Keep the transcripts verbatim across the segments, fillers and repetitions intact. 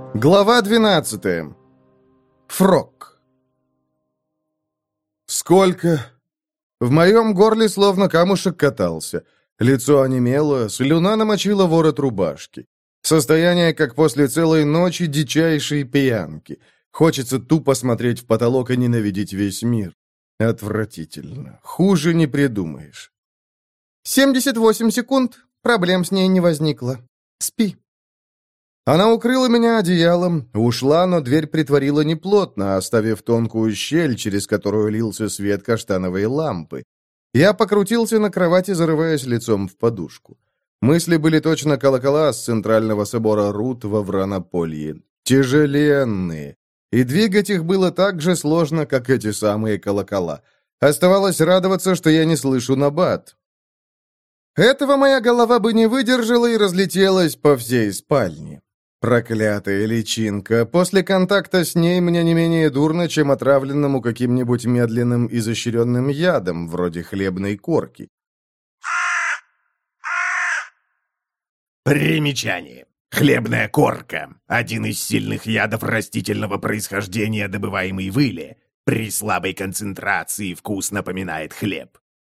Глава двенадцатая. Фрог. Сколько? В моем горле словно камушек катался. Лицо онемело, слюна намочила ворот рубашки. Состояние, как после целой ночи дичайшей пьянки. Хочется тупо смотреть в потолок и ненавидеть весь мир. Отвратительно. Хуже не придумаешь. «семьдесят восемь секунд. Проблем с ней не возникло. Спи». Она укрыла меня одеялом, ушла, но дверь притворила неплотно, оставив тонкую щель, через которую лился свет каштановой лампы. Я покрутился на кровати, зарываясь лицом в подушку. Мысли были точно колокола с центрального собора Рут во Вранополье. Тяжеленные. И двигать их было так же сложно, как эти самые колокола. Оставалось радоваться, что я не слышу набат. Этого моя голова бы не выдержала и разлетелась по всей спальне. Проклятая личинка. После контакта с ней мне не менее дурно, чем отравленному каким-нибудь медленным изощренным ядом, вроде хлебной корки. Примечание. Хлебная корка. Один из сильных ядов растительного происхождения, добываемый в иле. При слабой концентрации вкус напоминает хлеб.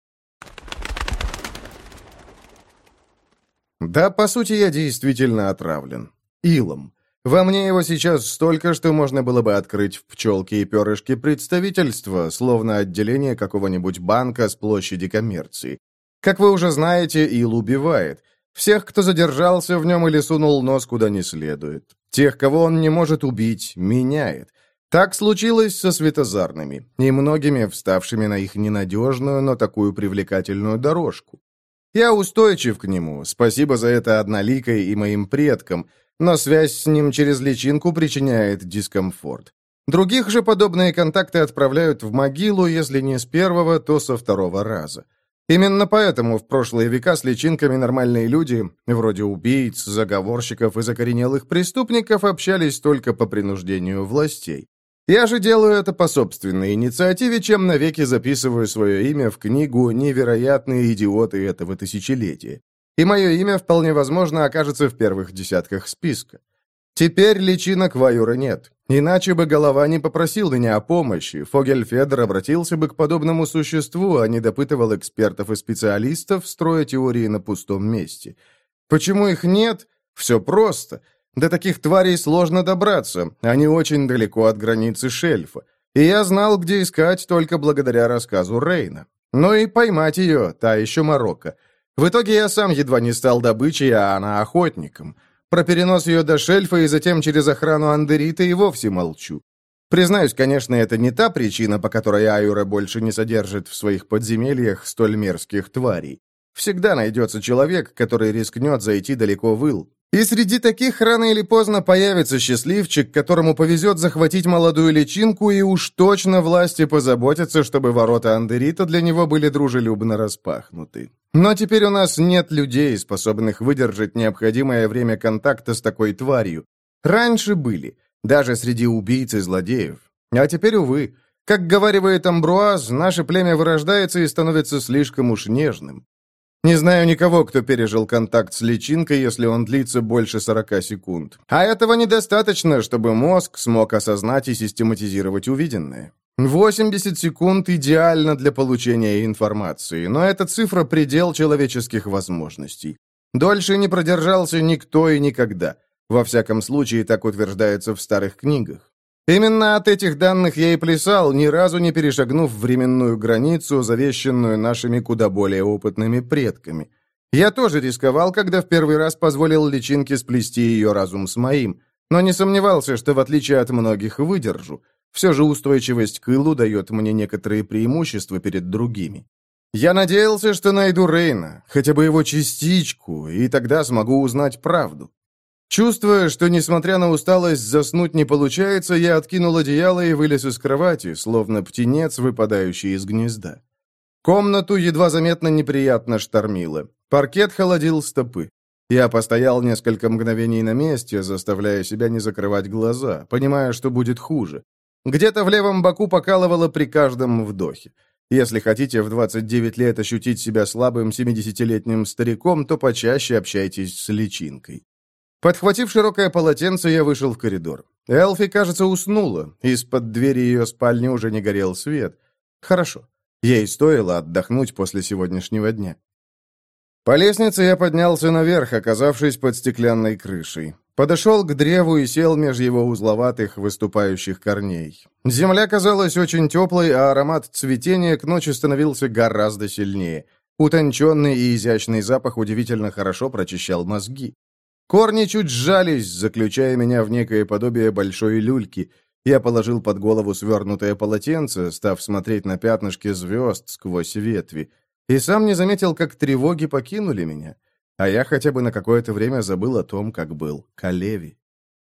Да, по сути, я действительно отравлен. Илом. Во мне его сейчас столько, что можно было бы открыть в пчелке и перышке представительство, словно отделение какого-нибудь банка с площади коммерции. Как вы уже знаете, ил убивает. Всех, кто задержался в нем или сунул нос куда не следует. Тех, кого он не может убить, меняет. Так случилось со светозарными и многими вставшими на их ненадежную, но такую привлекательную дорожку. Я устойчив к нему, спасибо за это одноликой и моим предкам, но связь с ним через личинку причиняет дискомфорт. Других же подобные контакты отправляют в могилу, если не с первого, то со второго раза. Именно поэтому в прошлые века с личинками нормальные люди, вроде убийц, заговорщиков и закоренелых преступников, общались только по принуждению властей. Я же делаю это по собственной инициативе, чем навеки записываю свое имя в книгу «Невероятные идиоты этого тысячелетия». И мое имя, вполне возможно, окажется в первых десятках списка. Теперь личинок Ваюра нет. Иначе бы голова не попросил меня о помощи. Фогельфедер обратился бы к подобному существу, а не допытывал экспертов и специалистов, строя теории на пустом месте. Почему их нет? Все просто. До таких тварей сложно добраться. Они очень далеко от границы шельфа. И я знал, где искать только благодаря рассказу Рейна. Но и поймать ее, та еще морока. В итоге я сам едва не стал добычей, а она охотником. Про перенос ее до шельфа и затем через охрану Андерита и вовсе молчу. Признаюсь, конечно, это не та причина, по которой Аюра больше не содержит в своих подземельях столь мерзких тварей. Всегда найдется человек, который рискнет зайти далеко в ил. И среди таких рано или поздно появится счастливчик, которому повезет захватить молодую личинку, и уж точно власти позаботятся, чтобы ворота Андерита для него были дружелюбно распахнуты. Но теперь у нас нет людей, способных выдержать необходимое время контакта с такой тварью. Раньше были, даже среди убийц и злодеев. А теперь, увы, как говаривает Амбруаз, наше племя вырождается и становится слишком уж нежным. Не знаю никого, кто пережил контакт с личинкой, если он длится больше сорока секунд. А этого недостаточно, чтобы мозг смог осознать и систематизировать увиденное. восемьдесят секунд идеально для получения информации, но эта цифра – предел человеческих возможностей. Дольше не продержался никто и никогда. Во всяком случае, так утверждается в старых книгах. Именно от этих данных я и плясал, ни разу не перешагнув временную границу, завещанную нашими куда более опытными предками. Я тоже рисковал, когда в первый раз позволил личинке сплести ее разум с моим, но не сомневался, что в отличие от многих выдержу. Все же устойчивость к илу дает мне некоторые преимущества перед другими. Я надеялся, что найду Рейна, хотя бы его частичку, и тогда смогу узнать правду. Чувствуя, что, несмотря на усталость, заснуть не получается, я откинул одеяло и вылез из кровати, словно птенец, выпадающий из гнезда. Комнату едва заметно неприятно штормило. Паркет холодил стопы. Я постоял несколько мгновений на месте, заставляя себя не закрывать глаза, понимая, что будет хуже. Где-то в левом боку покалывало при каждом вдохе. Если хотите в двадцать девять лет ощутить себя слабым семидесятилетним стариком, то почаще общайтесь с личинкой. Подхватив широкое полотенце, я вышел в коридор. Элфи, кажется, уснула. Из-под двери ее спальни уже не горел свет. Хорошо. Ей стоило отдохнуть после сегодняшнего дня. По лестнице я поднялся наверх, оказавшись под стеклянной крышей. Подошел к древу и сел меж его узловатых выступающих корней. Земля казалась очень теплой, а аромат цветения к ночи становился гораздо сильнее. Утонченный и изящный запах удивительно хорошо прочищал мозги. Корни чуть сжались, заключая меня в некое подобие большой люльки. Я положил под голову свернутое полотенце, став смотреть на пятнышки звезд сквозь ветви. И сам не заметил, как тревоги покинули меня. А я хотя бы на какое-то время забыл о том, как был Калеви.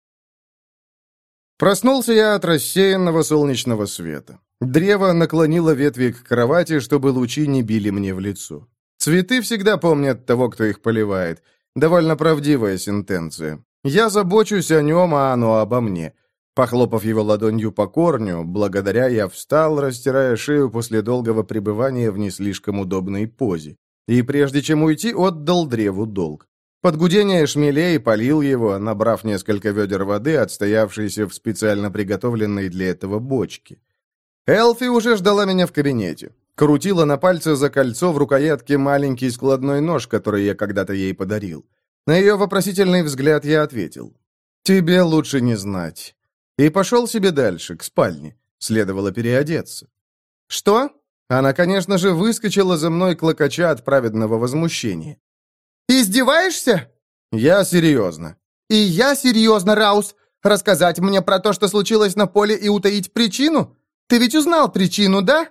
Проснулся я от рассеянного солнечного света. Древо наклонило ветви к кровати, чтобы лучи не били мне в лицо. Цветы всегда помнят того, кто их поливает. Довольно правдивая сентенция. Я забочусь о нем, а оно обо мне. Похлопав его ладонью по корню, благодаря я встал, растирая шею после долгого пребывания в не слишком удобной позе. И прежде чем уйти, отдал древу долг. Под гудение шмелей полил его, набрав несколько ведер воды, отстоявшейся в специально приготовленной для этого бочке. Элфи уже ждала меня в кабинете. Крутила на пальце за кольцо в рукоятке маленький складной нож, который я когда-то ей подарил. На ее вопросительный взгляд я ответил: «Тебе лучше не знать». И пошел себе дальше, к спальне. Следовало переодеться. «Что?» Она, конечно же, выскочила за мной, клокоча от праведного возмущения. «Издеваешься?» «Я серьезно». «И я серьезно, Раус. Рассказать мне про то, что случилось на поле, и утаить причину? Ты ведь узнал причину, да?»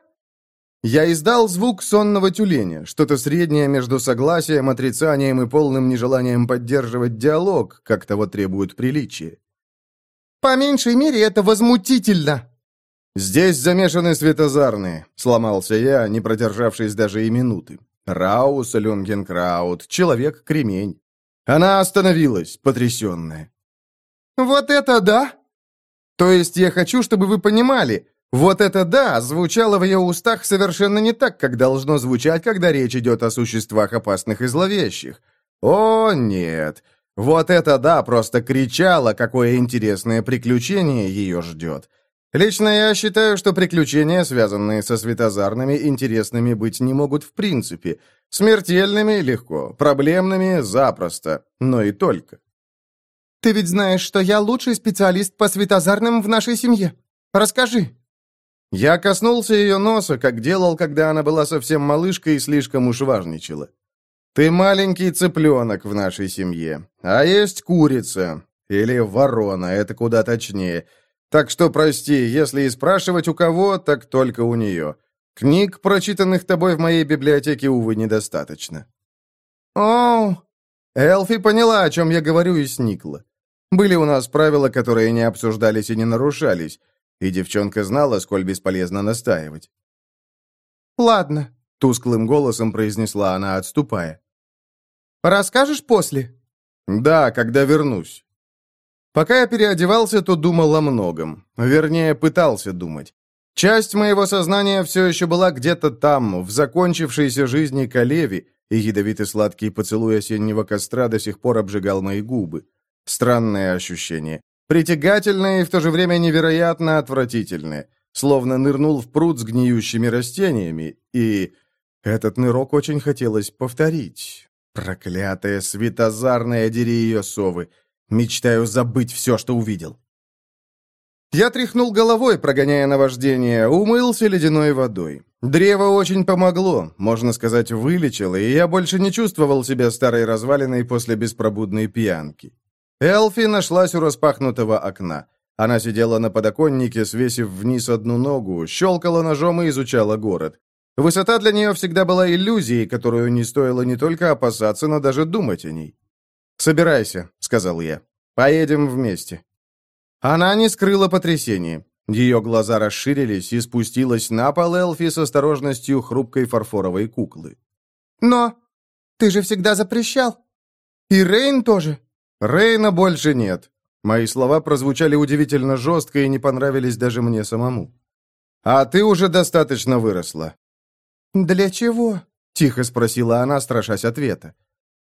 Я издал звук сонного тюленя, что-то среднее между согласием, отрицанием и полным нежеланием поддерживать диалог, как того требует приличие. «По меньшей мере, это возмутительно!» «Здесь замешаны светозарные», — сломался я, не продержавшись даже и минуты. Раус, Люнгенкраут, человек-кремень. Она остановилась, потрясенная. «Вот это да!» «То есть я хочу, чтобы вы понимали, вот это да звучало в ее устах совершенно не так, как должно звучать, когда речь идет о существах опасных и зловещих. О, нет!» Вот это да, просто кричала, какое интересное приключение ее ждет. Лично я считаю, что приключения, связанные со светозарными, интересными быть не могут в принципе. Смертельными — легко, проблемными — запросто, но и только. «Ты ведь знаешь, что я лучший специалист по светозарным в нашей семье. Расскажи». Я коснулся ее носа, как делал, когда она была совсем малышкой и слишком уж важничала. «Ты маленький цыпленок в нашей семье, а есть курица, или ворона, это куда точнее. Так что, прости, если и спрашивать у кого, так только у нее. Книг, прочитанных тобой в моей библиотеке, увы, недостаточно». «Оу!» Элфи поняла, о чем я говорю, и сникла. Были у нас правила, которые не обсуждались и не нарушались, и девчонка знала, сколь бесполезно настаивать. «Ладно», — тусклым голосом произнесла она, отступая. «Расскажешь после?» «Да, когда вернусь». Пока я переодевался, то думал о многом. Вернее, пытался думать. Часть моего сознания все еще была где-то там, в закончившейся жизни Калеви, и ядовитый сладкий поцелуй осеннего костра до сих пор обжигал мои губы. Странное ощущение. Притягательное и в то же время невероятно отвратительное. Словно нырнул в пруд с гниющими растениями, и... Этот нырок очень хотелось повторить. Проклятая светозарная, дери ее совы. Мечтаю забыть все, что увидел. Я тряхнул головой, прогоняя наваждение, умылся ледяной водой. Древо очень помогло, можно сказать, вылечило, и я больше не чувствовал себя старой развалиной после беспробудной пьянки. Элфи нашлась у распахнутого окна. Она сидела на подоконнике, свесив вниз одну ногу, щелкала ножом и изучала город. Высота для нее всегда была иллюзией, которую не стоило не только опасаться, но даже думать о ней. «Собирайся», — сказал я. «Поедем вместе». Она не скрыла потрясения. Ее глаза расширились, и спустилась на пол Элфи с осторожностью хрупкой фарфоровой куклы. «Но ты же всегда запрещал. И Рейн тоже». «Рейна больше нет». Мои слова прозвучали удивительно жестко и не понравились даже мне самому. «А ты уже достаточно выросла». «Для чего?» — тихо спросила она, страшась ответа.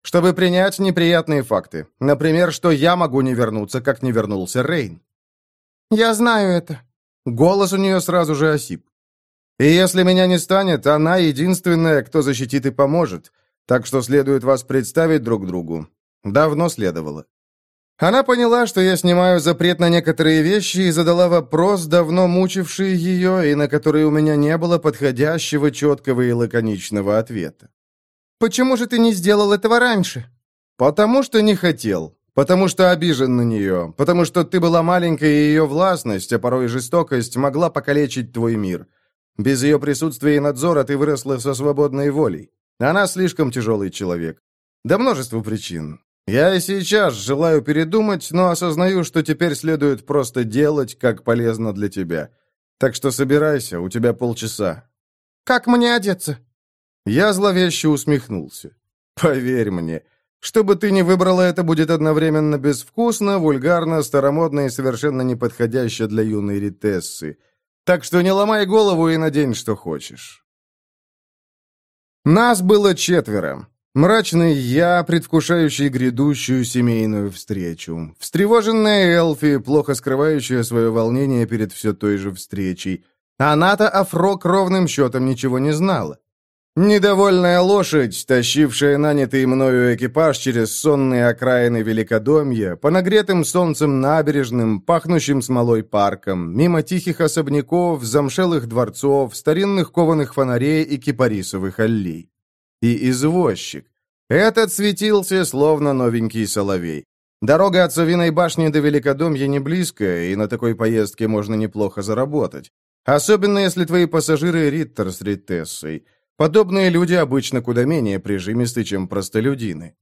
Чтобы принять неприятные факты. Например, что я могу не вернуться, как не вернулся Рейн. Я знаю это. Голос у нее сразу же осип. И если меня не станет, она единственная, кто защитит и поможет. Так что следует вас представить друг другу. Давно следовало. Она поняла, что я снимаю запрет на некоторые вещи, и задала вопрос, давно мучивший ее, и на который у меня не было подходящего, четкого и лаконичного ответа. «Почему же ты не сделал этого раньше?» «Потому что не хотел. Потому что обижен на нее. Потому что ты была маленькая, и ее властность, а порой и жестокость, могла покалечить твой мир. Без ее присутствия и надзора ты выросла со свободной волей. Она слишком тяжелый человек. Да множество причин. Я и сейчас желаю передумать, но осознаю, что теперь следует просто делать, как полезно для тебя. Так что собирайся, у тебя полчаса». «Как мне одеться?» Я зловеще усмехнулся. «Поверь мне, что бы ты ни выбрала, это будет одновременно безвкусно, вульгарно, старомодно и совершенно неподходяще для юной Ритессы. Так что не ломай голову и надень, что хочешь». Нас было четверо. Мрачный я, предвкушающий грядущую семейную встречу. Встревоженная Элфи, плохо скрывающая свое волнение перед все той же встречей. Она-то о Фрок ровным счетом ничего не знала. Недовольная лошадь, тащившая нанятый мною экипаж через сонные окраины Великодомья, по нагретым солнцем набережным, пахнущим смолой парком, мимо тихих особняков, замшелых дворцов, старинных кованых фонарей и кипарисовых аллей. И извозчик. Этот светился, словно новенький соловей. Дорога от Совиной башни до Великодомья не близкая, и на такой поездке можно неплохо заработать. Особенно, если твои пассажиры Риттер с Ритессой. Подобные люди обычно куда менее прижимисты, чем простолюдины.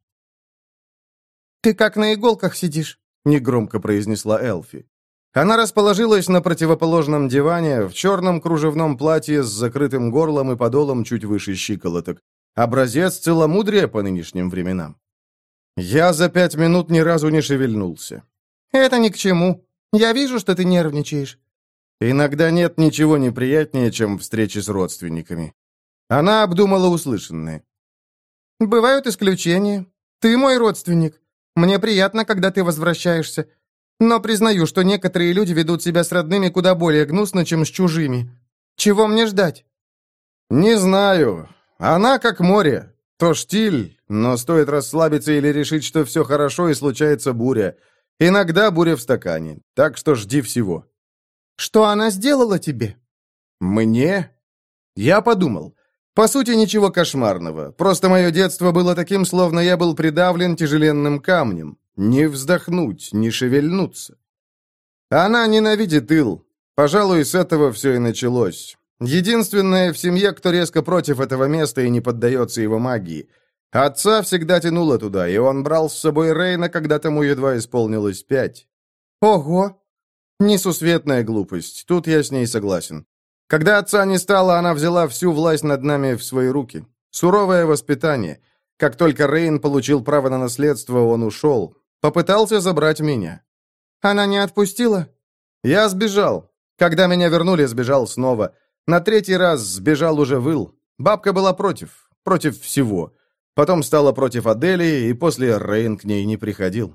«Ты как на иголках сидишь», — негромко произнесла Элфи. Она расположилась на противоположном диване в черном кружевном платье с закрытым горлом и подолом чуть выше щиколоток. Образец целомудрия по нынешним временам. Я за пять минут ни разу не шевельнулся. «Это ни к чему. Я вижу, что ты нервничаешь». Иногда нет ничего неприятнее, чем встречи с родственниками. Она обдумала услышанное. «Бывают исключения. Ты мой родственник. Мне приятно, когда ты возвращаешься. Но признаю, что некоторые люди ведут себя с родными куда более гнусно, чем с чужими. Чего мне ждать?» «Не знаю. Она как море. То штиль, но стоит расслабиться или решить, что все хорошо, и случается буря. Иногда буря в стакане. Так что жди всего». «Что она сделала тебе?» «Мне?» Я подумал. По сути, ничего кошмарного. Просто мое детство было таким, словно я был придавлен тяжеленным камнем. Не вздохнуть, не шевельнуться. Она ненавидит Ил. Пожалуй, с этого все и началось. Единственная в семье, кто резко против этого места и не поддается его магии. Отца всегда тянуло туда, и он брал с собой Рейна, когда тому едва исполнилось пять. «Ого!» Несусветная глупость, тут я с ней согласен. Когда отца не стало, она взяла всю власть над нами в свои руки. Суровое воспитание. Как только Рейн получил право на наследство, он ушел. Попытался забрать меня. «Она не отпустила?» Я сбежал. Когда меня вернули, сбежал снова. На третий раз сбежал уже выл. Бабка была против. Против всего. Потом стала против Адели, и после Рейн к ней не приходил.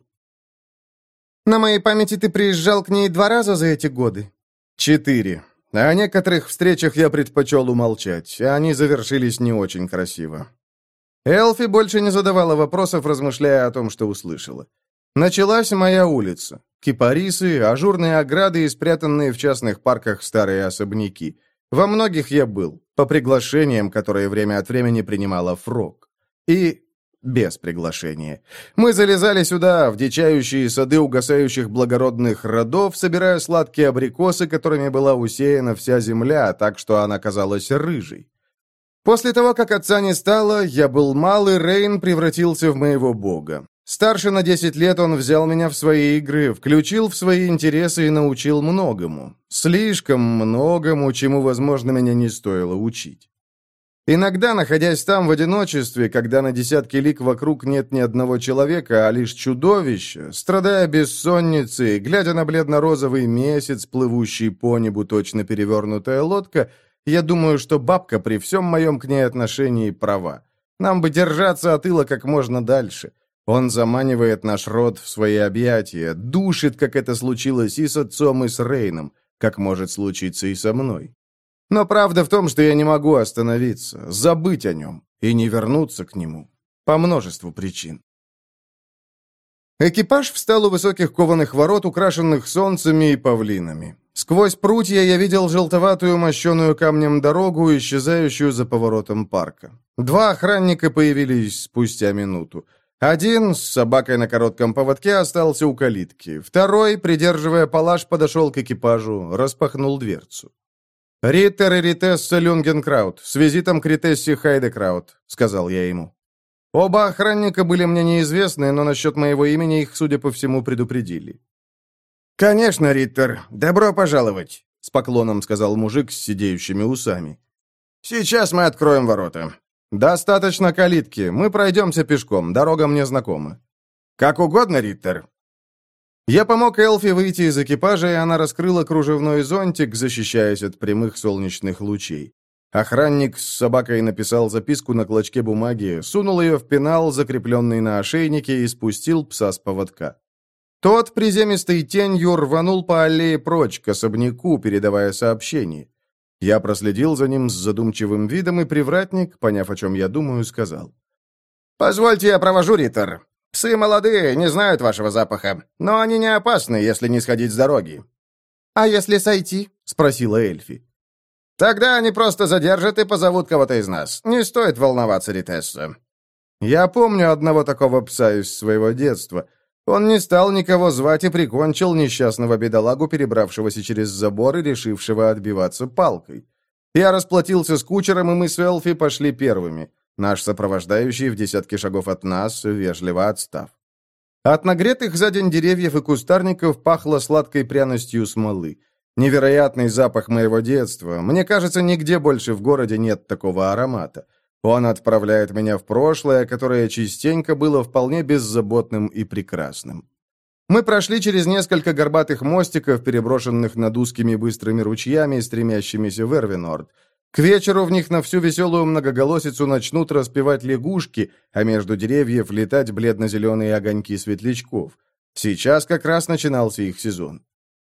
«На моей памяти ты приезжал к ней два раза за эти годы?» «Четыре. О некоторых встречах я предпочел умолчать, а они завершились не очень красиво». Элфи больше не задавала вопросов, размышляя о том, что услышала. Началась моя улица. Кипарисы, ажурные ограды и спрятанные в частных парках старые особняки. Во многих я был, по приглашениям, которые время от времени принимала Фрок. И без приглашения. Мы залезали сюда, в дичающие сады угасающих благородных родов, собирая сладкие абрикосы, которыми была усеяна вся земля, так что она казалась рыжей. После того, как отца не стало, я был мал, и Рейн превратился в моего бога. Старше на десять лет он взял меня в свои игры, включил в свои интересы и научил многому. Слишком многому, чему, возможно, меня не стоило учить. Иногда, находясь там в одиночестве, когда на десятки лиг вокруг нет ни одного человека, а лишь чудовища, страдая бессонницей, глядя на бледно-розовый месяц, плывущий по небу точно перевернутая лодка, я думаю, что бабка при всем моем к ней отношении права. Нам бы держаться от Ила как можно дальше. Он заманивает наш род в свои объятия, душит, как это случилось и с отцом, и с Рейном, как может случиться и со мной. Но правда в том, что я не могу остановиться, забыть о нем и не вернуться к нему. По множеству причин. Экипаж встал у высоких кованых ворот, украшенных солнцами и павлинами. Сквозь прутья я видел желтоватую мощеную камнем дорогу, исчезающую за поворотом парка. Два охранника появились спустя минуту. Один с собакой на коротком поводке остался у калитки. Второй, придерживая палаш, подошел к экипажу, распахнул дверцу. «Риттер и Ритесса Люнгенкраут, с визитом к Ритессе Хайдекраут», — сказал я ему. Оба охранника были мне неизвестны, но насчет моего имени их, судя по всему, предупредили. «Конечно, Риттер, добро пожаловать», — с поклоном сказал мужик с сидеющими усами. «Сейчас мы откроем ворота. Достаточно калитки, мы пройдемся пешком, дорога мне знакома». «Как угодно, Риттер». Я помог Элфи выйти из экипажа, и она раскрыла кружевной зонтик, защищаясь от прямых солнечных лучей. Охранник с собакой написал записку на клочке бумаги, сунул ее в пенал, закрепленный на ошейнике, и спустил пса с поводка. Тот приземистой тенью рванул по аллее прочь к особняку, передавая сообщение. Я проследил за ним с задумчивым видом, и привратник, поняв, о чем я думаю, сказал. «Позвольте, я провожу, Риттер. Псы молодые, не знают вашего запаха, но они не опасны, если не сходить с дороги». «А если сойти?» — спросила Эльфи. «Тогда они просто задержат и позовут кого-то из нас. Не стоит волноваться, Ритесса». Я помню одного такого пса из своего детства. Он не стал никого звать и прикончил несчастного бедолагу, перебравшегося через забор и решившего отбиваться палкой. Я расплатился с кучером, и мы с Элфи пошли первыми. Наш сопровождающий в десятке шагов от нас, вежливо отстав. От нагретых за день деревьев и кустарников пахло сладкой пряностью смолы. Невероятный запах моего детства. Мне кажется, нигде больше в городе нет такого аромата. Он отправляет меня в прошлое, которое частенько было вполне беззаботным и прекрасным. Мы прошли через несколько горбатых мостиков, переброшенных над узкими быстрыми ручьями, стремящимися в Эрвинорд. К вечеру в них на всю веселую многоголосицу начнут распевать лягушки, а между деревьев летать бледно-зеленые огоньки светлячков. Сейчас как раз начинался их сезон.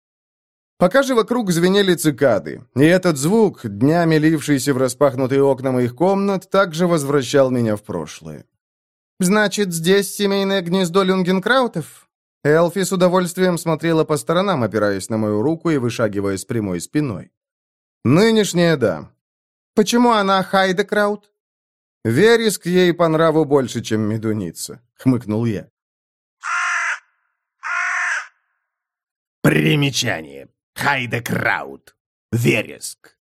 Пока же вокруг звенели цикады, и этот звук, днями лившийся в распахнутые окна моих комнат, также возвращал меня в прошлое. «Значит, здесь семейное гнездо Люнгенкраутов?» Элфи с удовольствием смотрела по сторонам, опираясь на мою руку и вышагивая с прямой спиной. «Нынешняя, да». «Почему она Хайдекраут?» «Вереск ей по нраву больше, чем медуница», — хмыкнул я. Примечание. Хайдекраут. Вереск.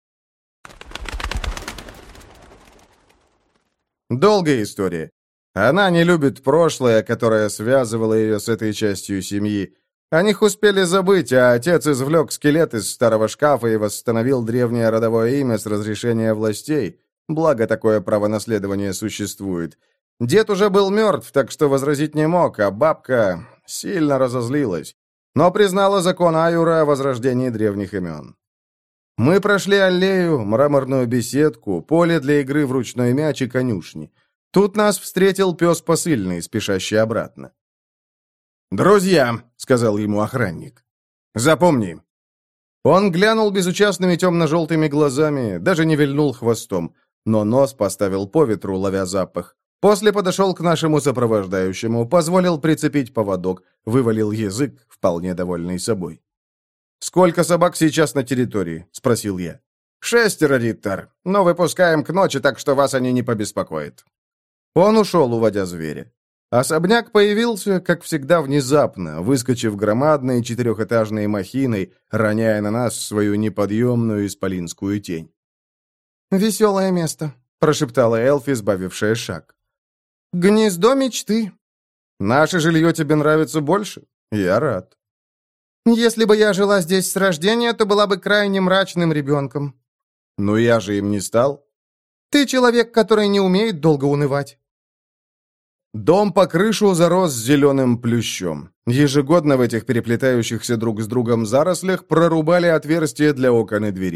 Долгая история. Она не любит прошлое, которое связывало ее с этой частью семьи. О них успели забыть, а отец извлек скелет из старого шкафа и восстановил древнее родовое имя с разрешения властей. Благо, такое право наследования существует. Дед уже был мертв, так что возразить не мог, а бабка сильно разозлилась. Но признала закон Аюра о возрождении древних имен. Мы прошли аллею, мраморную беседку, поле для игры в ручной мяч и конюшни. Тут нас встретил пес посыльный, спешащий обратно. «Друзья», — сказал ему охранник, — «запомни». Он глянул безучастными темно-желтыми глазами, даже не вильнул хвостом, но нос поставил по ветру, ловя запах. После подошел к нашему сопровождающему, позволил прицепить поводок, вывалил язык, вполне довольный собой. «Сколько собак сейчас на территории?» — спросил я. «Шестеро, Риттер, но выпускаем к ночи, так что вас они не побеспокоят». Он ушел, уводя зверя. Особняк появился, как всегда, внезапно, выскочив громадной четырехэтажной махиной, роняя на нас свою неподъемную исполинскую тень. «Веселое место», — прошептала Элфи, сбавившая шаг. «Гнездо мечты». «Наше жилье тебе нравится больше? Я рад». «Если бы я жила здесь с рождения, то была бы крайне мрачным ребенком». «Ну я же им не стал». «Ты человек, который не умеет долго унывать». Дом по крышу зарос зеленым плющом. Ежегодно в этих переплетающихся друг с другом зарослях прорубали отверстия для окон и дверей.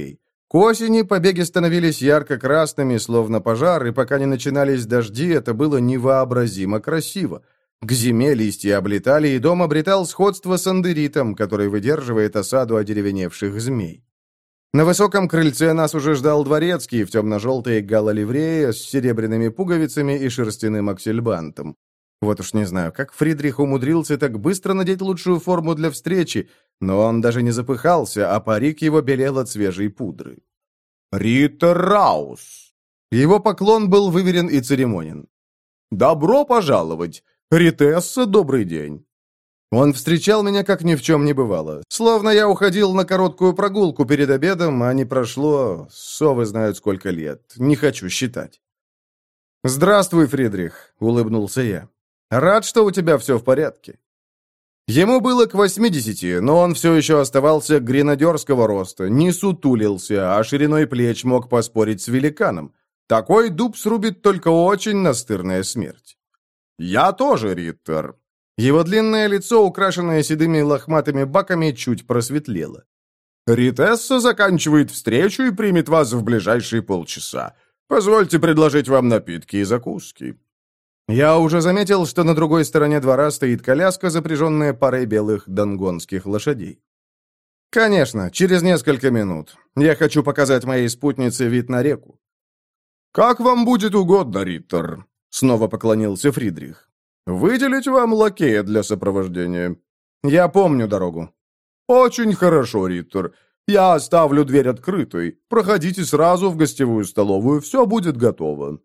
К осени побеги становились ярко-красными, словно пожар, и пока не начинались дожди, это было невообразимо красиво. К зиме листья облетали, и дом обретал сходство с андеритом, который выдерживает осаду одеревеневших змей. На высоком крыльце нас уже ждал дворецкий в темно-желтой гала-ливрее с серебряными пуговицами и шерстяным аксельбантом. Вот уж не знаю, как Фридрих умудрился так быстро надеть лучшую форму для встречи, но он даже не запыхался, а парик его белел от свежей пудры. «Риттер Раус!» Его поклон был выверен и церемонен. «Добро пожаловать! Ритесса, добрый день!» Он встречал меня, как ни в чем не бывало. Словно я уходил на короткую прогулку перед обедом, а не прошло, совы знают сколько лет. Не хочу считать. «Здравствуй, Фридрих», — улыбнулся я. «Рад, что у тебя все в порядке». Ему было к восьмидесяти, но он все еще оставался гренадерского роста, не сутулился, а шириной плеч мог поспорить с великаном. Такой дуб срубит только очень настырная смерть. «Я тоже, Риттер». Его длинное лицо, украшенное седыми лохматыми баками, чуть просветлело. «Ритесса заканчивает встречу и примет вас в ближайшие полчаса. Позвольте предложить вам напитки и закуски». Я уже заметил, что на другой стороне двора стоит коляска, запряженная парой белых донгонских лошадей. «Конечно, через несколько минут. Я хочу показать моей спутнице вид на реку». «Как вам будет угодно, Риттер», — снова поклонился Фридрих. «Выделить вам лакея для сопровождения?» «Я помню дорогу». «Очень хорошо, Риттер. Я оставлю дверь открытой. Проходите сразу в гостевую столовую, все будет готово».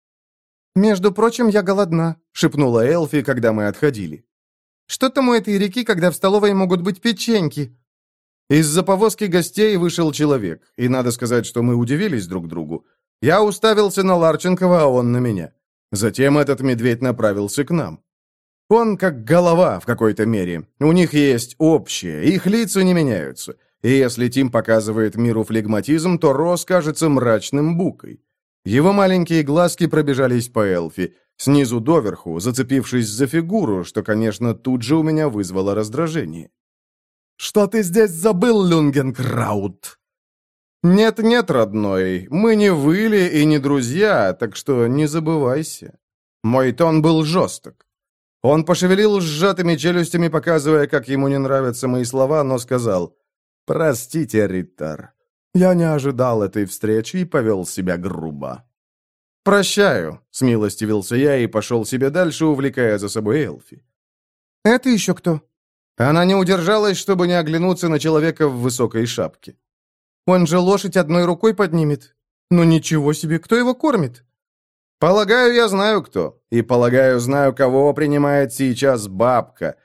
«Между прочим, я голодна», — шепнула Элфи, когда мы отходили. «Что там у этой реки, когда в столовой могут быть печеньки?» Из-за повозки гостей вышел человек, и надо сказать, что мы удивились друг другу. Я уставился на Ларченкова, а он на меня. Затем этот медведь направился к нам. Он как голова в какой-то мере. У них есть общее, их лица не меняются. И если Тим показывает миру флегматизм, то Рос кажется мрачным букой. Его маленькие глазки пробежались по Элфи, снизу доверху, зацепившись за фигуру, что, конечно, тут же у меня вызвало раздражение. «Что ты здесь забыл, Люнгенкраут?» «Нет-нет, родной, мы не выли и не друзья, так что не забывайся». Мой тон был жесток. Он пошевелил сжатыми челюстями, показывая, как ему не нравятся мои слова, но сказал: «Простите, Риттер, я не ожидал этой встречи и повел себя грубо». «Прощаю», — смилостивился я и пошел себе дальше, увлекая за собой Элфи. «Это еще кто?» Она не удержалась, чтобы не оглянуться на человека в высокой шапке. «Он же лошадь одной рукой поднимет. Ну ничего себе, кто его кормит?» «Полагаю, я знаю, кто. И, полагаю, знаю, кого принимает сейчас бабка.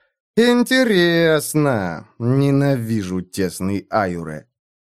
Интересно. Ненавижу тесный Аюре».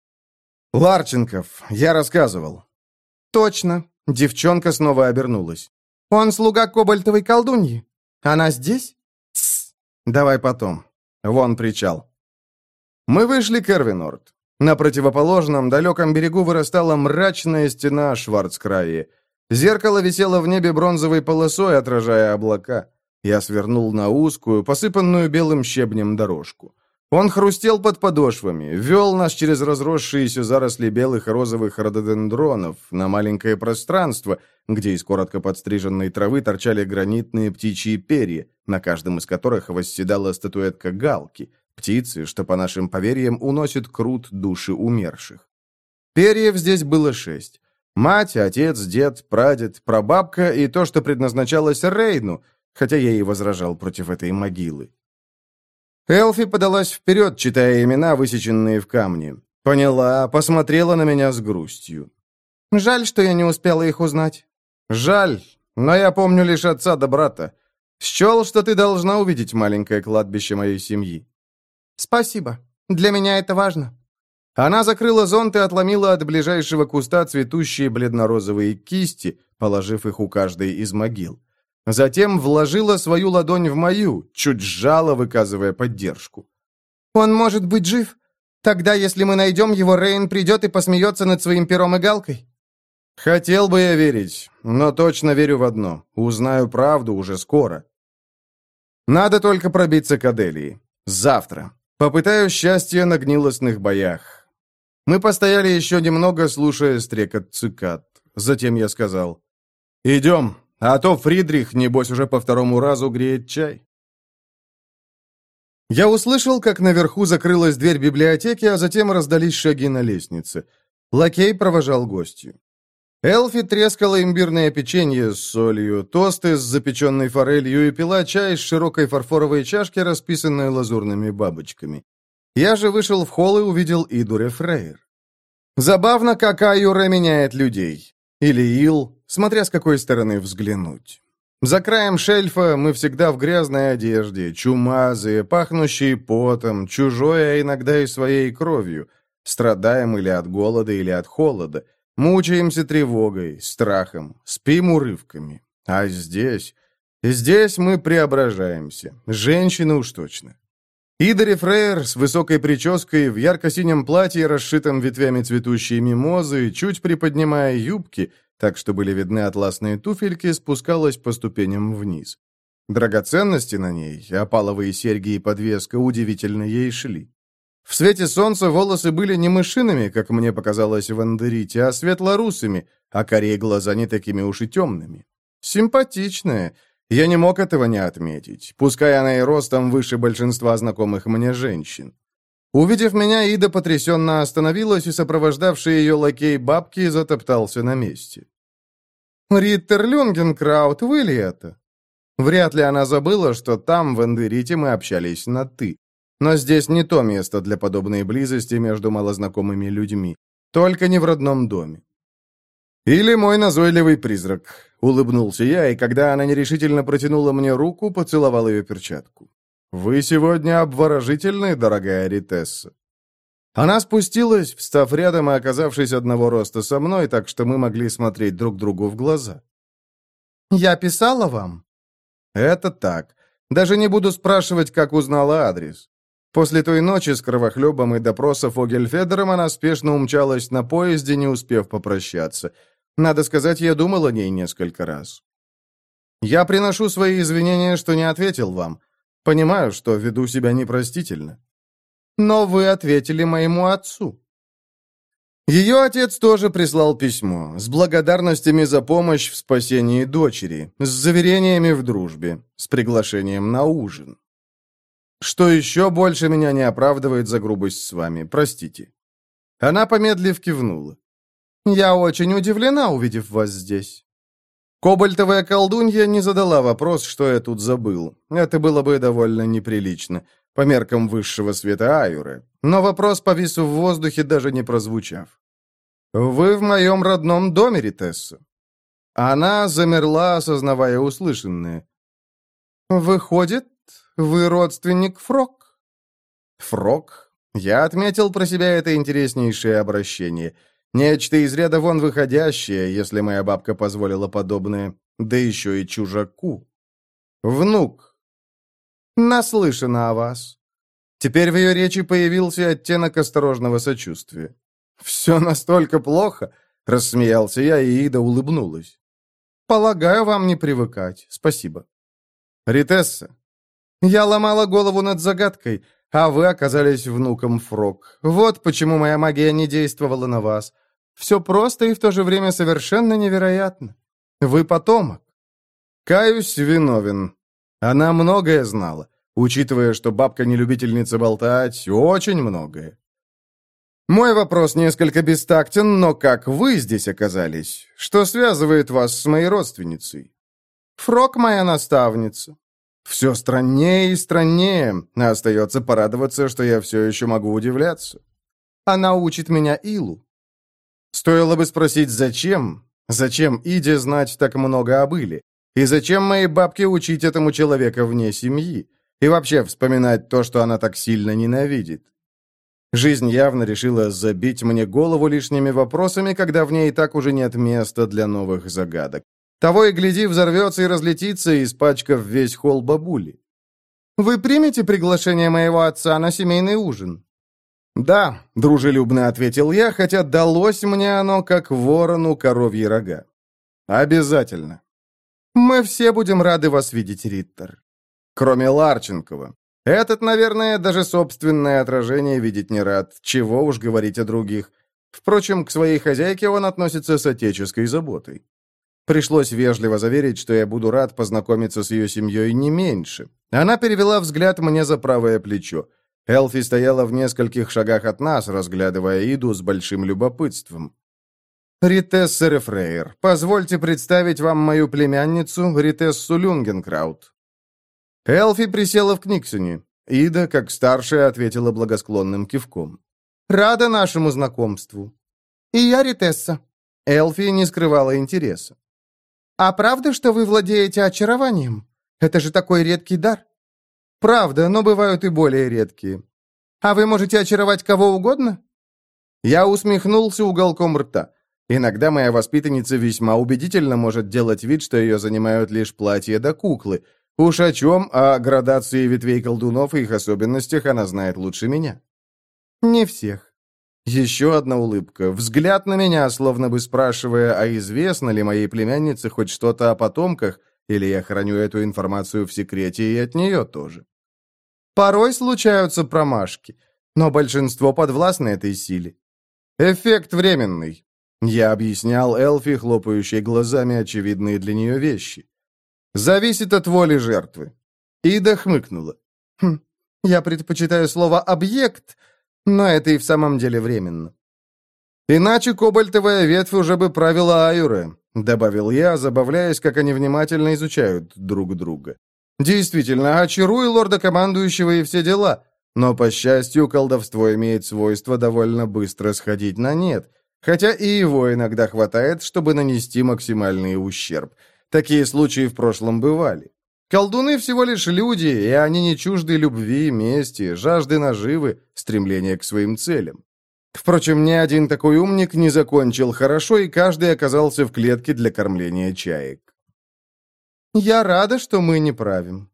«Ларченков, я рассказывал». «Точно». Девчонка снова обернулась. «Он слуга кобальтовой колдуньи. Она здесь?» «Тссс. Давай потом. Вон причал». Мы вышли к Эрвинорд. На противоположном, далеком берегу вырастала мрачная стена Шварцкраи. Зеркало висело в небе бронзовой полосой, отражая облака. Я свернул на узкую, посыпанную белым щебнем дорожку. Он хрустел под подошвами, вел нас через разросшиеся заросли белых и розовых рододендронов на маленькое пространство, где из коротко подстриженной травы торчали гранитные птичьи перья, на каждом из которых восседала статуэтка галки, птицы, что, по нашим поверьям, уносит крут души умерших. Перьев здесь было шесть. Мать, отец, дед, прадед, прабабка и то, что предназначалось Рейну, хотя я и возражал против этой могилы. Элфи подалась вперед, читая имена, высеченные в камне. Поняла, посмотрела на меня с грустью. «Жаль, что я не успела их узнать». «Жаль, но я помню лишь отца да брата. Счел, что ты должна увидеть маленькое кладбище моей семьи». «Спасибо. Для меня это важно». Она закрыла зонт и отломила от ближайшего куста цветущие бледно-розовые кисти, положив их у каждой из могил. Затем вложила свою ладонь в мою, чуть сжала, выказывая поддержку. «Он может быть жив? Тогда, если мы найдем его, Рейн придет и посмеется над своим пером и галкой?» «Хотел бы я верить, но точно верю в одно. Узнаю правду уже скоро. Надо только пробиться к Аделии. Завтра. Попытаю счастье на гнилостных боях. Мы постояли еще немного, слушая стрекот цикад. Затем я сказал: «Идем, а то Фридрих, небось, уже по второму разу греет чай». Я услышал, как наверху закрылась дверь библиотеки, а затем раздались шаги на лестнице. Лакей провожал гостью. Элфи трескала имбирное печенье с солью, тосты с запеченной форелью и пила чай из широкой фарфоровой чашки, расписанной лазурными бабочками. Я же вышел в холл и увидел Идуре Фрейр. Забавно, как Аюре меняет людей. Или Ил, смотря с какой стороны взглянуть. За краем шельфа мы всегда в грязной одежде, чумазые, пахнущие потом, чужой, а иногда и своей кровью. Страдаем или от голода, или от холода. Мучаемся тревогой, страхом, спим урывками. А здесь... Здесь мы преображаемся. Женщины уж точно. Идоре Фрейр с высокой прической, в ярко-синем платье, расшитом ветвями цветущей мимозы, чуть приподнимая юбки, так что были видны атласные туфельки, спускалась по ступеням вниз. Драгоценности на ней, опаловые серьги и подвеска, удивительно ей шли. В свете солнца волосы были не мышиными, как мне показалось в Андерите, а светлорусыми, а карие глаза не такими уж и темными. Симпатичная. Я не мог этого не отметить, пускай она и ростом выше большинства знакомых мне женщин. Увидев меня, Ида потрясенно остановилась, и сопровождавший ее лакей бабки затоптался на месте. «Риттер Люнгенкраут, вы ли это?» Вряд ли она забыла, что там, в Андерите, мы общались на «ты». Но здесь не то место для подобной близости между малознакомыми людьми. Только не в родном доме. «Или мой назойливый призрак», — улыбнулся я, и когда она нерешительно протянула мне руку, поцеловал ее перчатку. «Вы сегодня обворожительны, дорогая Ритесса». Она спустилась, встав рядом и оказавшись одного роста со мной, так что мы могли смотреть друг другу в глаза. «Я писала вам?» «Это так. Даже не буду спрашивать, как узнала адрес». После той ночи с кровохлебом и допросов Огельфедером она спешно умчалась на поезде, не успев попрощаться. Надо сказать, я думал о ней несколько раз. «Я приношу свои извинения, что не ответил вам. Понимаю, что веду себя непростительно». «Но вы ответили моему отцу». Ее отец тоже прислал письмо с благодарностями за помощь в спасении дочери, с заверениями в дружбе, с приглашением на ужин. Что еще больше меня не оправдывает за грубость с вами, простите». Она, помедлив, кивнула. «Я очень удивлена, увидев вас здесь». Кобальтовая колдунья не задала вопрос, что я тут забыл. Это было бы довольно неприлично, по меркам высшего света Аюры. Но вопрос повис в воздухе, даже не прозвучав. «Вы в моем родном доме, Ритесса». Она замерла, осознавая услышанное. «Выходит, вы родственник Фрок?» «Фрок?» Я отметил про себя это интереснейшее обращение. Нечто из ряда вон выходящее, если моя бабка позволила подобное, да еще и чужаку. «Внук». «Наслышана о вас». Теперь в ее речи появился оттенок осторожного сочувствия. «Все настолько плохо?» — рассмеялся я, и Ида улыбнулась. «Полагаю, вам не привыкать. Спасибо». «Ритесса». «Я ломала голову над загадкой, а вы оказались внуком Фрок. Вот почему моя магия не действовала на вас. Все просто и в то же время совершенно невероятно. Вы потомок». Каюсь, виновен. Она многое знала, учитывая, что бабка не любительница болтать, очень многое. Мой вопрос несколько бестактен, но как вы здесь оказались? Что связывает вас с моей родственницей? Фрок моя наставница. Все страннее и страннее, а остается порадоваться, что я все еще могу удивляться. Она учит меня Илу. Стоило бы спросить, зачем? Зачем Иде знать так много об Иле? И зачем моей бабке учить этому человека вне семьи? И вообще вспоминать то, что она так сильно ненавидит? Жизнь явно решила забить мне голову лишними вопросами, когда в ней и так уже нет места для новых загадок. Того и гляди, взорвется и разлетится, испачкав весь холл бабули. «Вы примете приглашение моего отца на семейный ужин?» «Да», — дружелюбно ответил я, хотя далось мне оно, как ворону коровьи рога. «Обязательно». «Мы все будем рады вас видеть, Риттер». «Кроме Ларченкова». Этот, наверное, даже собственное отражение видеть не рад, чего уж говорить о других. Впрочем, к своей хозяйке он относится с отеческой заботой. Пришлось вежливо заверить, что я буду рад познакомиться с ее семьей не меньше. Она перевела взгляд мне за правое плечо. Элфи стояла в нескольких шагах от нас, разглядывая Иду с большим любопытством. «Ритесса Рефрейер, позвольте представить вам мою племянницу Ритессу Люнгенкраут». Элфи присела в Книксоне. Ида, как старшая, ответила благосклонным кивком. «Рада нашему знакомству». «И я Ритесса». Элфи не скрывала интереса. «А правда, что вы владеете очарованием? Это же такой редкий дар». «Правда, но бывают и более редкие». «А вы можете очаровать кого угодно?» Я усмехнулся уголком рта. Иногда моя воспитанница весьма убедительно может делать вид, что ее занимают лишь платья да куклы. Уж о чем, о градации ветвей колдунов и их особенностях она знает лучше меня. «Не всех». Еще одна улыбка, взгляд на меня, словно бы спрашивая, а известно ли моей племяннице хоть что-то о потомках, или я храню эту информацию в секрете и от нее тоже. Порой случаются промашки, но большинство подвластно этой силе. Эффект временный. Я объяснял Элфи, хлопающей глазами очевидные для нее вещи. Зависит от воли жертвы. Ида хмыкнула. Хм, я предпочитаю слово «объект», но это и в самом деле временно. Иначе кобальтовая ветвь уже бы правила Аюре, добавил я, забавляясь, как они внимательно изучают друг друга. Действительно, очаруй лорда-командующего и все дела, но, по счастью, колдовство имеет свойство довольно быстро сходить на нет, хотя и его иногда хватает, чтобы нанести максимальный ущерб. Такие случаи в прошлом бывали. Колдуны всего лишь люди, и они не чужды любви, мести, жажды наживы, стремления к своим целям. Впрочем, ни один такой умник не закончил хорошо, и каждый оказался в клетке для кормления чаек. «Я рада, что мы не правим».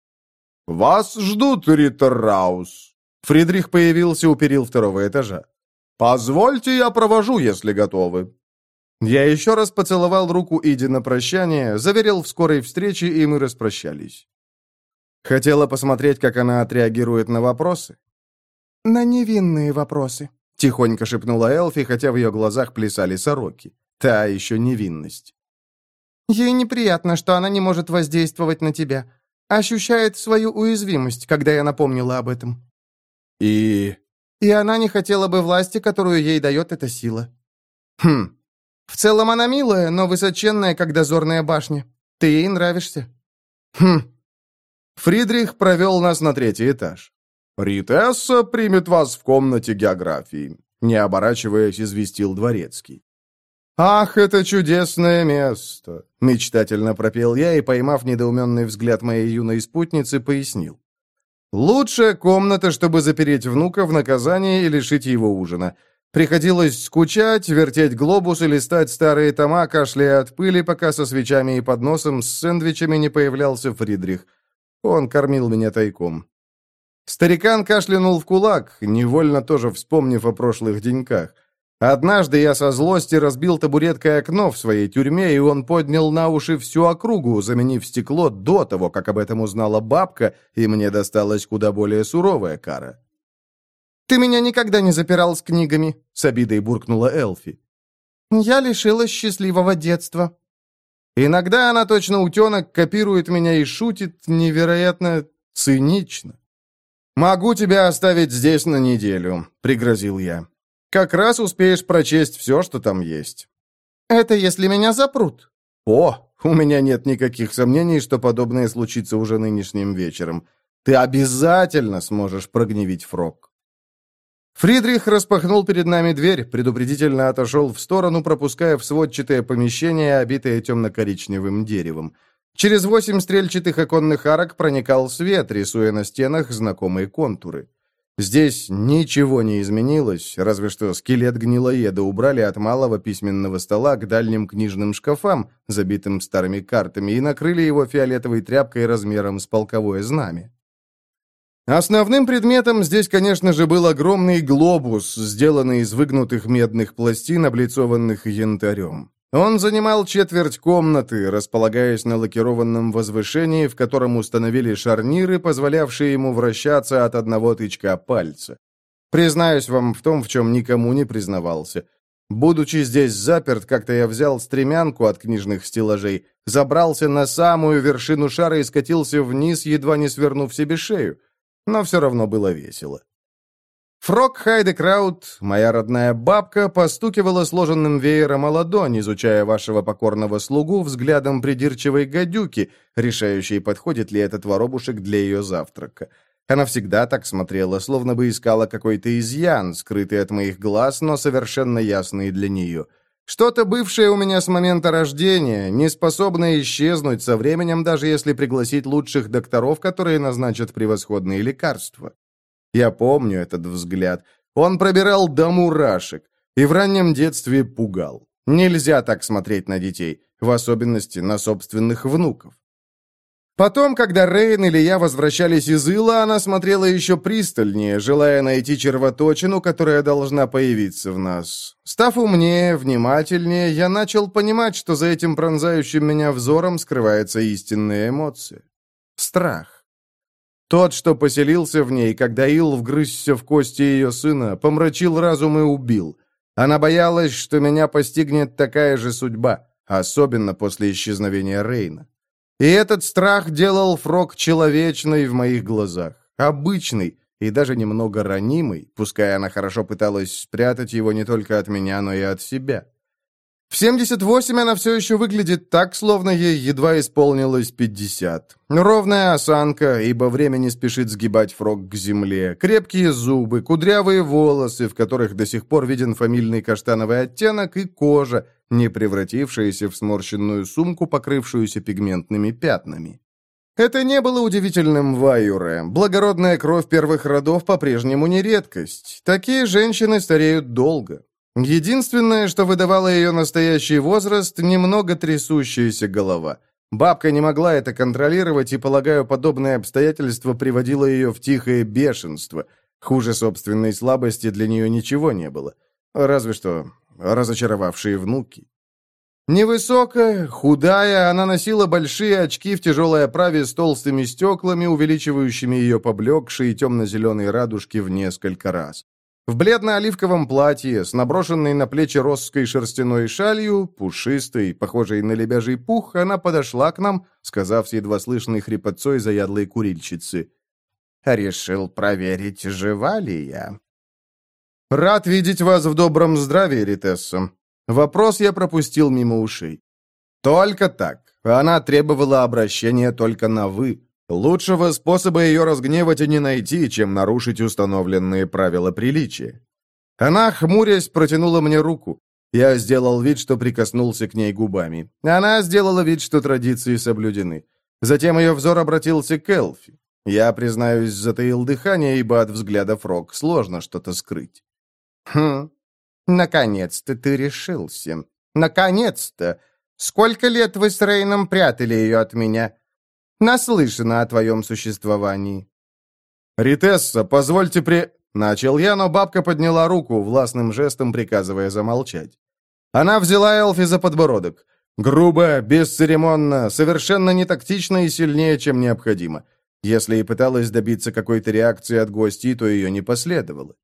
«Вас ждут, Риттер Раус». Фридрих появился у перил второго этажа. «Позвольте, я провожу, если готовы». Я еще раз поцеловал руку Иди на прощание, заверил в скорой встрече, и мы распрощались. Хотела посмотреть, как она отреагирует на вопросы. «На невинные вопросы», — тихонько шепнула Элфи, хотя в ее глазах плясали сороки. Та еще невинность. «Ей неприятно, что она не может воздействовать на тебя. Ощущает свою уязвимость, когда я напомнила об этом». «И...» «И она не хотела бы власти, которую ей дает эта сила». «Хм...» В целом она милая, но высоченная, как дозорная башня. Ты ей нравишься». «Хм». Фридрих провел нас на третий этаж. «Ритесса примет вас в комнате географии», — не оборачиваясь, известил дворецкий. «Ах, это чудесное место!» — мечтательно пропел я и, поймав недоуменный взгляд моей юной спутницы, пояснил. «Лучшая комната, чтобы запереть внука в наказание и лишить его ужина. Приходилось скучать, вертеть глобус и листать старые тома, кашляя от пыли, пока со свечами и подносом с сэндвичами не появлялся Фридрих. Он кормил меня тайком. Старикан кашлянул в кулак, невольно тоже вспомнив о прошлых деньках. Однажды я со злости разбил табуреткой окно в своей тюрьме, и он поднял на уши всю округу, заменив стекло до того, как об этом узнала бабка, и мне досталась куда более суровая кара. «Ты меня никогда не запирал с книгами», — с обидой буркнула Элфи. «Я лишилась счастливого детства». Иногда она, точно утенок, копирует меня и шутит невероятно цинично. «Могу тебя оставить здесь на неделю», — пригрозил я. «Как раз успеешь прочесть все, что там есть». «Это если меня запрут». «О, у меня нет никаких сомнений, что подобное случится уже нынешним вечером. Ты обязательно сможешь прогневить Фрог». Фридрих распахнул перед нами дверь, предупредительно отошел в сторону, пропуская в сводчатое помещение, обитое темно-коричневым деревом. Через восемь стрельчатых оконных арок проникал свет, рисуя на стенах знакомые контуры. Здесь ничего не изменилось, разве что скелет гнилоеда убрали от малого письменного стола к дальним книжным шкафам, забитым старыми картами, и накрыли его фиолетовой тряпкой размером с полковое знамя. Основным предметом здесь, конечно же, был огромный глобус, сделанный из выгнутых медных пластин, облицованных янтарем. Он занимал четверть комнаты, располагаясь на лакированном возвышении, в котором установили шарниры, позволявшие ему вращаться от одного тычка пальца. Признаюсь вам в том, в чем никому не признавался. Будучи здесь заперт, как-то я взял стремянку от книжных стеллажей, забрался на самую вершину шара и скатился вниз, едва не свернув себе шею. Но все равно было весело. Фрог Хайдекраут, моя родная бабка, постукивала сложенным веером о ладонь, изучая вашего покорного слугу взглядом придирчивой гадюки, решающей, подходит ли этот воробушек для ее завтрака. Она всегда так смотрела, словно бы искала какой-то изъян, скрытый от моих глаз, но совершенно ясный для нее. Что-то бывшее у меня с момента рождения, не способное исчезнуть со временем, даже если пригласить лучших докторов, которые назначат превосходные лекарства. Я помню этот взгляд. Он пробирал до мурашек и в раннем детстве пугал. Нельзя так смотреть на детей, в особенности на собственных внуков. Потом, когда Рейн или я возвращались из Ила, она смотрела еще пристальнее, желая найти червоточину, которая должна появиться в нас. Став умнее, внимательнее, я начал понимать, что за этим пронзающим меня взором скрывается истинная эмоция. Страх. Тот, что поселился в ней, когда Ил вгрызся в кости ее сына, помрачил разум и убил. Она боялась, что меня постигнет такая же судьба, особенно после исчезновения Рейна. И этот страх делал Фрог человечной в моих глазах, обычный и даже немного ранимый, пускай она хорошо пыталась спрятать его не только от меня, но и от себя. В семьдесят восемь она все еще выглядит так, словно ей едва исполнилось пятьдесят. Ровная осанка, ибо время не спешит сгибать Фрог к земле, крепкие зубы, кудрявые волосы, в которых до сих пор виден фамильный каштановый оттенок, и кожа, не превратившаяся в сморщенную сумку, покрывшуюся пигментными пятнами. Это не было удивительным в Айуре. Благородная кровь первых родов по-прежнему не редкость. Такие женщины стареют долго. Единственное, что выдавало ее настоящий возраст, немного трясущаяся голова. Бабка не могла это контролировать, и, полагаю, подобное обстоятельство приводило ее в тихое бешенство. Хуже собственной слабости для нее ничего не было. Разве что разочаровавшие внуки. Невысокая, худая, она носила большие очки в тяжелой оправе с толстыми стеклами, увеличивающими ее поблекшие темно-зеленые радужки в несколько раз. В бледно-оливковом платье, с наброшенной на плечи росской шерстяной шалью, пушистой, похожей на лебяжий пух, она подошла к нам, сказав с едва слышной хрипотцой заядлой курильщицы: «Решил проверить, жива ли я». «Рад видеть вас в добром здравии, Ритесса». Вопрос я пропустил мимо ушей. Только так. Она требовала обращения только на «вы». Лучшего способа ее разгневать и не найти, чем нарушить установленные правила приличия. Она, хмурясь, протянула мне руку. Я сделал вид, что прикоснулся к ней губами. Она сделала вид, что традиции соблюдены. Затем ее взор обратился к Элфи. Я, признаюсь, затаил дыхание, ибо от взгляда Фрог сложно что-то скрыть. «Хм, наконец-то ты решился. Наконец-то! Сколько лет вы с Рейном прятали ее от меня? Наслышана о твоем существовании». «Ритесса, позвольте при...» Начал я, но бабка подняла руку, властным жестом приказывая замолчать. Она взяла Элфи за подбородок. Грубо, бесцеремонно, совершенно нетактично и сильнее, чем необходимо. Если и пыталась добиться какой-то реакции от гостей, то ее не последовало.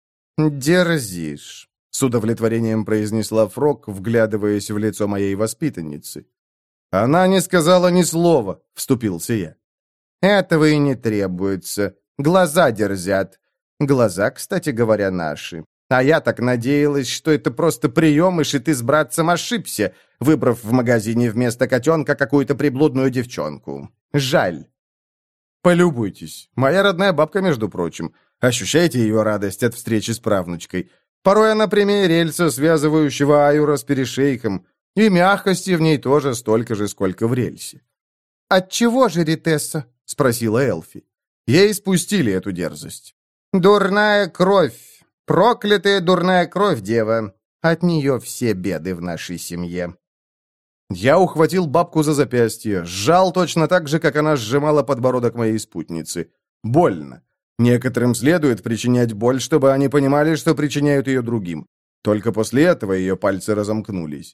«Дерзишь», — с удовлетворением произнесла Фрог, вглядываясь в лицо моей воспитанницы. «Она не сказала ни слова», — вступился я. «Этого и не требуется. Глаза дерзят. Глаза, кстати говоря, наши. А я так надеялась, что это просто приемыш, и ты с братцем ошибся, выбрав в магазине вместо котенка какую-то приблудную девчонку. Жаль». «Полюбуйтесь. Моя родная бабка, между прочим. Ощущаете ее радость от встречи с правнучкой? Порой она прямее рельса, связывающего Айура с перешейком. И мягкости в ней тоже столько же, сколько в рельсе». «Отчего же, Ритесса?» — спросила Элфи. Ей спустили эту дерзость. «Дурная кровь! Проклятая дурная кровь, дева! От нее все беды в нашей семье». Я ухватил бабку за запястье, сжал точно так же, как она сжимала подбородок моей спутницы. Больно. Некоторым следует причинять боль, чтобы они понимали, что причиняют ее другим. Только после этого ее пальцы разомкнулись.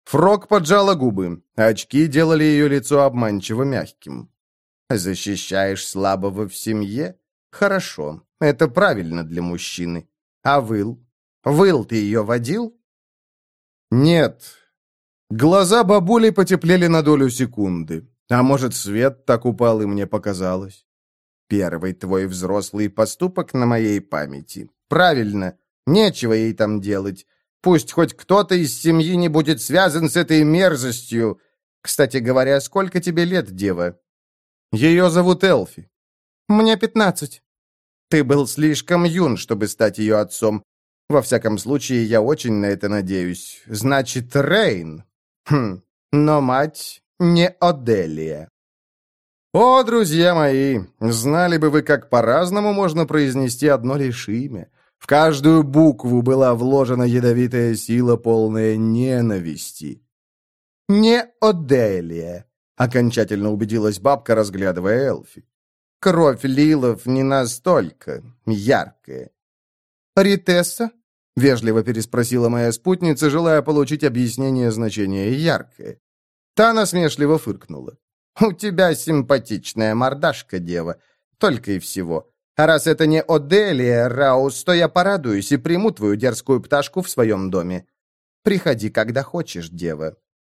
Фрог поджала губы. Очки делали ее лицо обманчиво мягким. «Защищаешь слабого в семье? Хорошо, это правильно для мужчины. А Выл? Выл, ты ее водил?» «Нет». Глаза бабули потеплели на долю секунды. А может, свет так упал, и мне показалось. «Первый твой взрослый поступок на моей памяти. Правильно, нечего ей там делать. Пусть хоть кто-то из семьи не будет связан с этой мерзостью. Кстати говоря, сколько тебе лет, дева?» «Ее зовут Элфи». «Мне пятнадцать». «Ты был слишком юн, чтобы стать ее отцом. Во всяком случае, я очень на это надеюсь. Значит, Рейн. Хм, но мать не Оделия». О, друзья мои, знали бы вы, как по-разному можно произнести одно лишь имя. В каждую букву была вложена ядовитая сила, полная ненависти. «Не Оделия», — окончательно убедилась бабка, разглядывая Элфи. «Кровь Лилов не настолько яркая». «Ритесса?» — вежливо переспросила моя спутница, желая получить объяснение значения «яркая». Та насмешливо фыркнула. «У тебя симпатичная мордашка, дева, только и всего. А раз это не Оделия, Раус, то я порадуюсь и приму твою дерзкую пташку в своем доме. Приходи, когда хочешь, дева».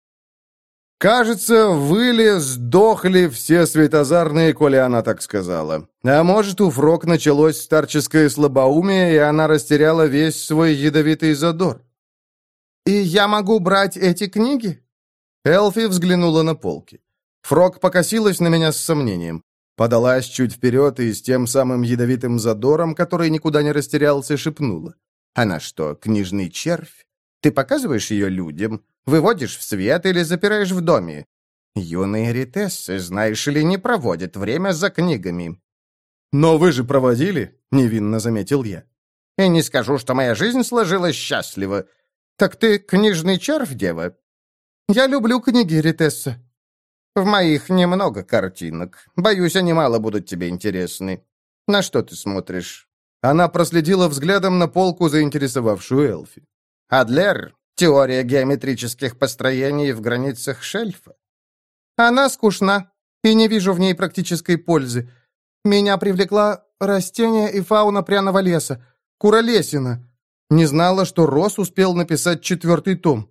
Кажется, в Иле сдохли все светозарные, коли она так сказала. А может, у Фрог началось старческое слабоумие, и она растеряла весь свой ядовитый задор. «И я могу брать эти книги?» Элфи взглянула на полки. Фрог покосилась на меня с сомнением. Подалась чуть вперед и с тем самым ядовитым задором, который никуда не растерялся, шепнула. «Она что, книжный червь? Ты показываешь ее людям? Выводишь в свет или запираешь в доме? Юные ритессы, знаешь ли, не проводят время за книгами». «Но вы же проводили», — невинно заметил я. «И не скажу, что моя жизнь сложилась счастливо. Так ты книжный червь, дева?» «Я люблю книги, ритесса». «В моих немного картинок. Боюсь, они мало будут тебе интересны. На что ты смотришь?» Она проследила взглядом на полку, заинтересовавшую Элфи. «Адлер? Теория геометрических построений в границах шельфа?» «Она скучна, и не вижу в ней практической пользы. Меня привлекла растения и фауна пряного леса, куролесина. Не знала, что Росс успел написать четвертый том».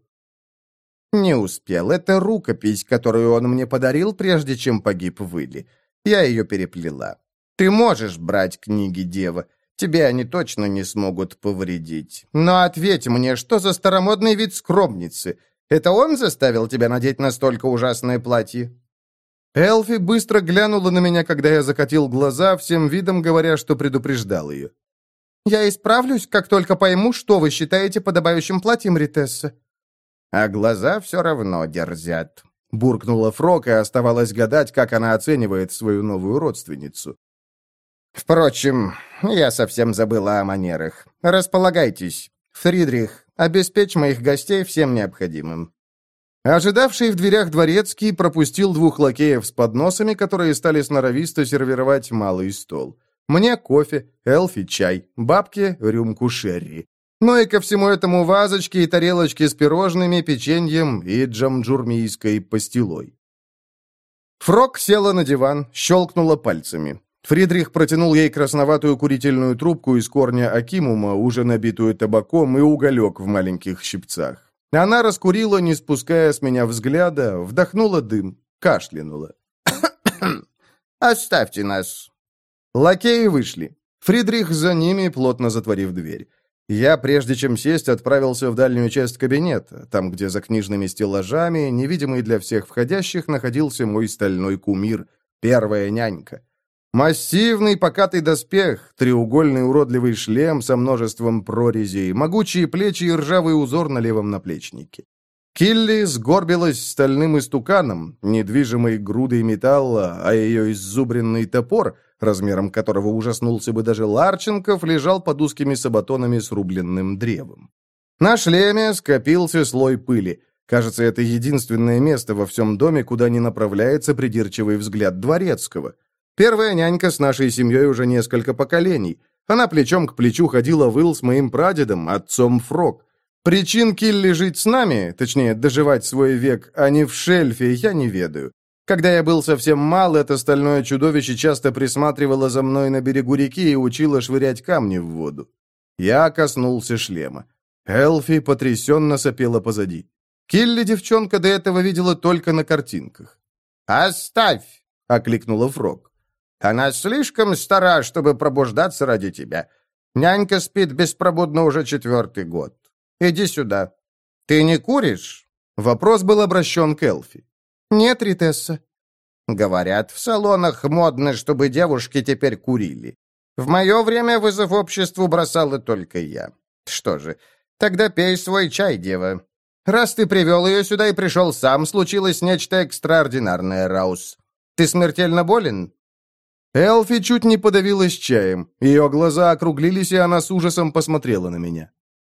«Не успел. Это рукопись, которую он мне подарил, прежде чем погиб в Иле. Я ее переплела. Ты можешь брать книги, дева. Тебе они точно не смогут повредить. Но ответь мне, что за старомодный вид скромницы? Это он заставил тебя надеть настолько ужасное платье?» Элфи быстро глянула на меня, когда я закатил глаза, всем видом говоря, что предупреждал ее. «Я исправлюсь, как только пойму, что вы считаете подобающим платьем, ритесса». «А глаза все равно дерзят», — буркнула Фрог, и оставалось гадать, как она оценивает свою новую родственницу. «Впрочем, я совсем забыла о манерах. Располагайтесь. Фридрих, обеспечь моих гостей всем необходимым». Ожидавший в дверях дворецкий пропустил двух лакеев с подносами, которые стали сноровисто сервировать малый стол. Мне кофе, Элфи чай, бабке рюмку шерри. Ну и ко всему этому вазочки и тарелочки с пирожными, печеньем и джамджурмийской пастилой. Фрог села на диван, щелкнула пальцами. Фридрих протянул ей красноватую курительную трубку из корня акимума, уже набитую табаком, и уголек в маленьких щипцах. Она раскурила, не спуская с меня взгляда, вдохнула дым, кашлянула. «Оставьте нас». Лакеи вышли. Фридрих за ними, плотно затворив дверь. Я, прежде чем сесть, отправился в дальнюю часть кабинета, там, где за книжными стеллажами, невидимый для всех входящих, находился мой стальной кумир, первая нянька. Массивный покатый доспех, треугольный уродливый шлем со множеством прорезей, могучие плечи и ржавый узор на левом наплечнике. Килли сгорбилась стальным истуканом, недвижимой грудой металла, а ее иззубренный топор, размером которого ужаснулся бы даже Ларченков, лежал под узкими сабатонами с рубленным древом. На шлеме скопился слой пыли. Кажется, это единственное место во всем доме, куда не направляется придирчивый взгляд дворецкого. Первая нянька с нашей семьей уже несколько поколений. Она плечом к плечу ходила в Ил с моим прадедом, отцом Фрог. Причин Килли жить с нами, точнее, доживать свой век, а не в шельфе, я не ведаю. Когда я был совсем мал, это стальное чудовище часто присматривало за мной на берегу реки и учило швырять камни в воду. Я коснулся шлема. Элфи потрясенно сопела позади. Килли девчонка до этого видела только на картинках. «Оставь!» — окликнула Фрог. «Она слишком стара, чтобы пробуждаться ради тебя. Нянька спит беспробудно уже четвертый год. Иди сюда. Ты не куришь?» Вопрос был обращен к Элфи. «Нет, Ритесса». «Говорят, в салонах модно, чтобы девушки теперь курили. В мое время вызов обществу бросала только я. Что же, тогда пей свой чай, дева. Раз ты привел ее сюда и пришел сам, случилось нечто экстраординарное, Раус. Ты смертельно болен?» Элфи чуть не подавилась чаем. Ее глаза округлились, и она с ужасом посмотрела на меня.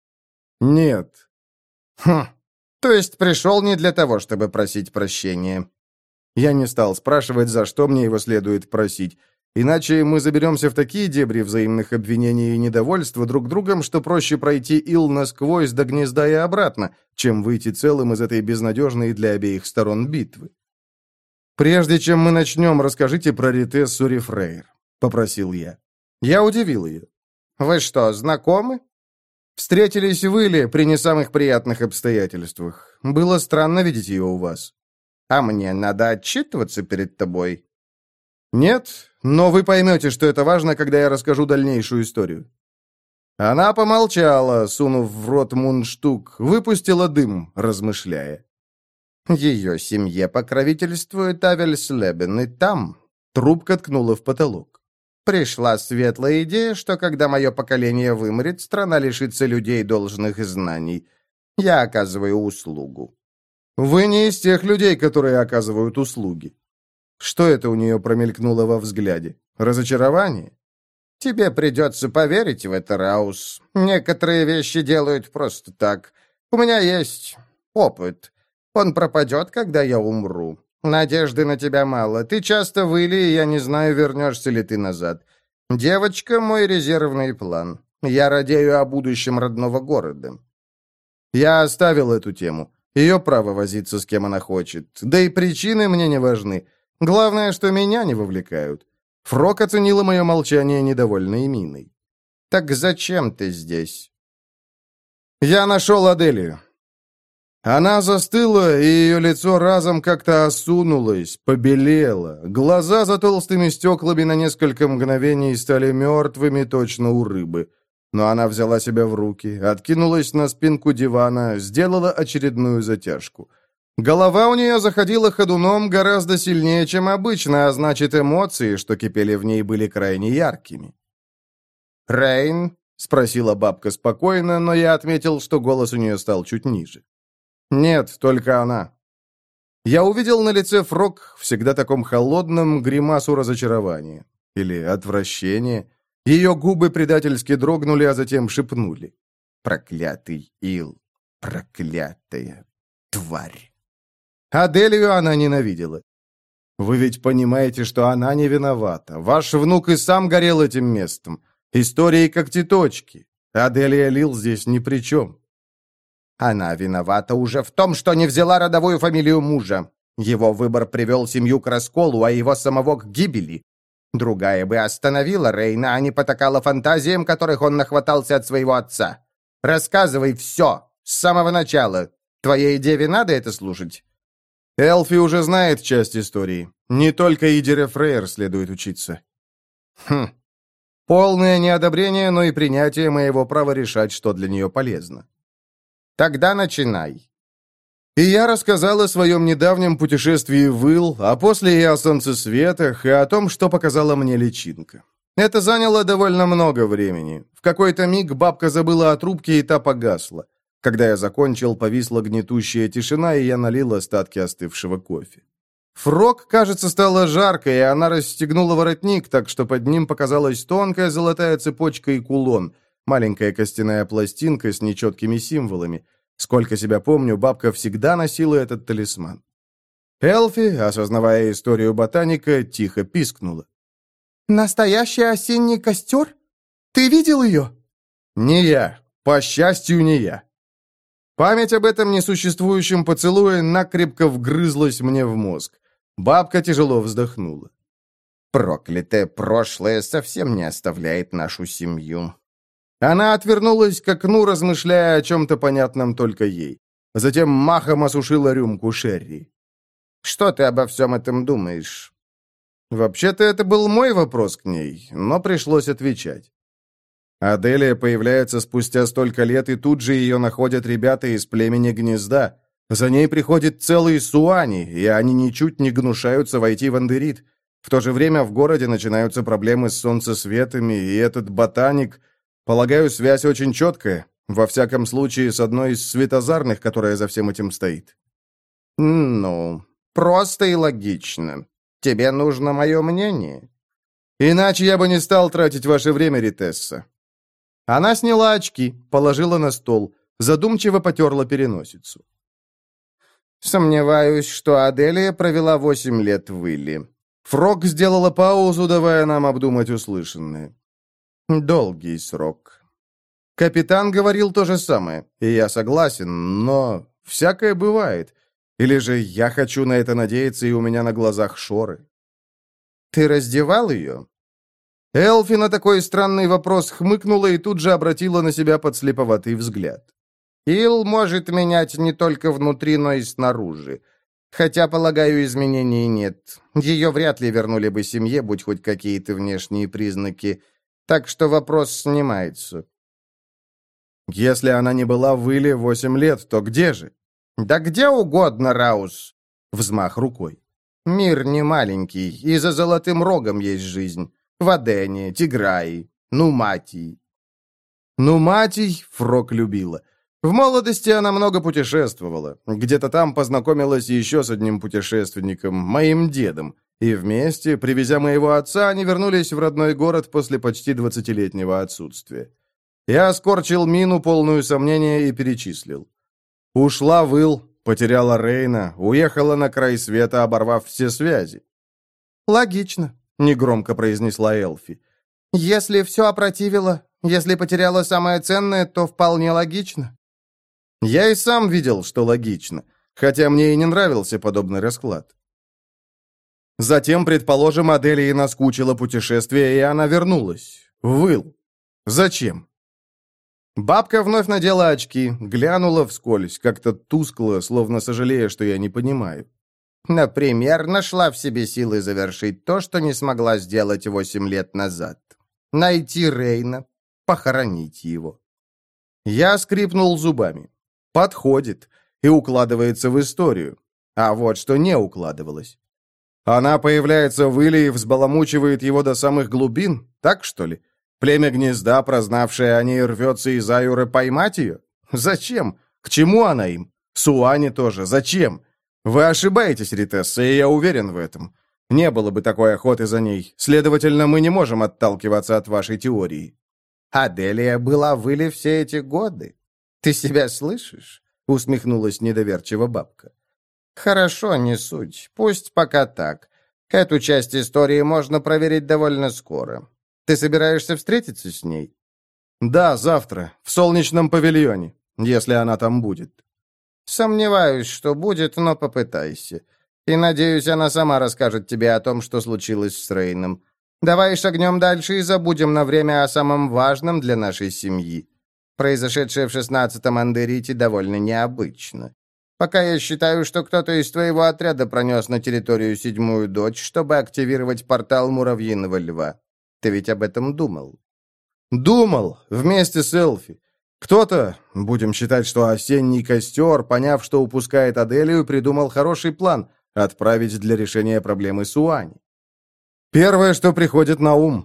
«Нет». «Хм, то есть пришел не для того, чтобы просить прощения». Я не стал спрашивать, за что мне его следует просить. Иначе мы заберемся в такие дебри взаимных обвинений и недовольства друг другом, что проще пройти ил насквозь до гнезда и обратно, чем выйти целым из этой безнадежной для обеих сторон битвы. «Прежде чем мы начнем, расскажите про Ритессу Рифрейр», — попросил я. Я удивил ее. «Вы что, знакомы?» «Встретились в Иле при не самых приятных обстоятельствах. Было странно видеть ее у вас». «А мне надо отчитываться перед тобой?» «Нет, но вы поймете, что это важно, когда я расскажу дальнейшую историю». Она помолчала, сунув в рот мундштук, выпустила дым, размышляя. «Ее семье покровительствует Авельслебен, и там...» Трубка ткнула в потолок. «Пришла светлая идея, что когда мое поколение вымрет, страна лишится людей должных знаний. Я оказываю услугу». «Вы не из тех людей, которые оказывают услуги». Что это у нее промелькнуло во взгляде? Разочарование? «Тебе придется поверить в это, Раус. Некоторые вещи делают просто так. У меня есть опыт. Он пропадет, когда я умру. Надежды на тебя мало. Ты часто в Иле, и я не знаю, вернешься ли ты назад. Девочка — мой резервный план. Я радею о будущем родного города». Я оставил эту тему. Ее право возиться с кем она хочет. Да и причины мне не важны. Главное, что меня не вовлекают. Фрог оценила мое молчание недовольной миной. «Так зачем ты здесь?» «Я нашел Аделию». Она застыла, и ее лицо разом как-то осунулось, побелело. Глаза за толстыми стеклами на несколько мгновений стали мертвыми, точно у рыбы. Но она взяла себя в руки, откинулась на спинку дивана, сделала очередную затяжку. Голова у нее заходила ходуном гораздо сильнее, чем обычно, а значит, эмоции, что кипели в ней, были крайне яркими. «Рейн?» — спросила бабка спокойно, но я отметил, что голос у нее стал чуть ниже. «Нет, только она». Я увидел на лице Фрог, всегда таком холодном, гримасу разочарования. Или отвращения. Ее губы предательски дрогнули, а затем шепнули. «Проклятый Ил! Проклятая тварь!» Аделию она ненавидела. «Вы ведь понимаете, что она не виновата. Ваш внук и сам горел этим местом. Истории когтеточки. Аделия Лил здесь ни при чем». «Она виновата уже в том, что не взяла родовую фамилию мужа. Его выбор привел семью к расколу, а его самого к гибели. Другая бы остановила Рейна, а не потакала фантазиям, которых он нахватался от своего отца. Рассказывай все, с самого начала. Твоей деве надо это слушать?» Элфи уже знает часть истории. Не только Идере Фрейр следует учиться. Хм. Полное неодобрение, но и принятие моего права решать, что для нее полезно. «Тогда начинай». И я рассказал о своем недавнем путешествии в Ил, а после и о солнцесветах, и о том, что показала мне личинка. Это заняло довольно много времени. В какой-то миг бабка забыла о трубке, и та погасла. Когда я закончил, повисла гнетущая тишина, и я налил остатки остывшего кофе. Фрог, кажется, стало жарко, и она расстегнула воротник, так что под ним показалась тонкая золотая цепочка и кулон, маленькая костяная пластинка с нечеткими символами. Сколько себя помню, бабка всегда носила этот талисман. Элфи, осознавая историю ботаника, тихо пискнула. «Настоящий осенний костер? Ты видел ее?» «Не я. По счастью, не я». Память об этом несуществующем поцелуе накрепко вгрызлась мне в мозг. Бабка тяжело вздохнула. Проклятое прошлое совсем не оставляет нашу семью. Она отвернулась к окну, размышляя о чем-то понятном только ей. Затем махом осушила рюмку шерри. «Что ты обо всем этом думаешь?» Вообще-то это был мой вопрос к ней, но пришлось отвечать. Аделия появляется спустя столько лет, и тут же ее находят ребята из племени Гнезда. За ней приходит целый Суани, и они ничуть не гнушаются войти в Андерит. В то же время в городе начинаются проблемы с солнцесветами, и этот ботаник... Полагаю, связь очень четкая, во всяком случае, с одной из светозарных, которая за всем этим стоит. «Ну, просто и логично. Тебе нужно мое мнение?» «Иначе я бы не стал тратить ваше время, Ритесса». Она сняла очки, положила на стол, задумчиво потерла переносицу. «Сомневаюсь, что Аделия провела восемь лет в Илли». Фрог сделала паузу, давая нам обдумать услышанное. «Долгий срок». Капитан говорил то же самое, и я согласен, но всякое бывает. Или же я хочу на это надеяться, и у меня на глазах шоры. «Ты раздевал ее?» Элфи на такой странный вопрос хмыкнула и тут же обратила на себя подслеповатый взгляд. «Ил может менять не только внутри, но и снаружи. Хотя, полагаю, изменений нет. Ее вряд ли вернули бы семье, будь хоть какие-то внешние признаки. Так что вопрос снимается». «Если она не была в Иле восемь лет, то где же?» «Да где угодно, Раус!» Взмах рукой. «Мир не маленький, и за Золотым Рогом есть жизнь. В Адене, Тиграи, Нуматии». Нуматий Фрог любила. В молодости она много путешествовала. Где-то там познакомилась еще с одним путешественником, моим дедом. И вместе, привезя моего отца, они вернулись в родной город после почти двадцатилетнего отсутствия. Я скорчил мину, полную сомнения, и перечислил. Ушла в Ил, потеряла Рейна, уехала на край света, оборвав все связи. «Логично», — негромко произнесла Элфи. «Если все опротивило, если потеряла самое ценное, то вполне логично». Я и сам видел, что логично, хотя мне и не нравился подобный расклад. Затем, предположим, Аделии наскучило путешествие, и она вернулась. В Ил. Зачем? Бабка вновь надела очки, глянула вскользь, как-то тускло, словно сожалея, что я не понимаю. «Например, нашла в себе силы завершить то, что не смогла сделать восемь лет назад. Найти Рейна, похоронить его». Я скрипнул зубами. Подходит и укладывается в историю. А вот что не укладывалось. Она появляется в Иле и взбаламучивает его до самых глубин, так что ли? Племя Гнезда, прознавшее о ней, рвется из Аюры поймать ее? Зачем? К чему она им? Суани тоже. Зачем? Вы ошибаетесь, Ритесса, и я уверен в этом. Не было бы такой охоты за ней. Следовательно, мы не можем отталкиваться от вашей теории. «Аделия была в Иле все эти годы. Ты себя слышишь?» — усмехнулась недоверчиво бабка. «Хорошо, не суть. Пусть пока так. Эту часть истории можно проверить довольно скоро. Ты собираешься встретиться с ней?» «Да, завтра, в солнечном павильоне, если она там будет». «Сомневаюсь, что будет, но попытайся. И, надеюсь, она сама расскажет тебе о том, что случилось с Рейном. Давай шагнем дальше и забудем на время о самом важном для нашей семьи. Произошедшее в шестнадцатом Андерите довольно необычно. Пока я считаю, что кто-то из твоего отряда пронес на территорию седьмую дочь, чтобы активировать портал Муравьиного Льва. Ты ведь об этом думал?» «Думал, вместе с Элфи. Кто-то, будем считать, что осенний костер, поняв, что упускает Аделию, придумал хороший план — отправить для решения проблемы Суани. Первое, что приходит на ум.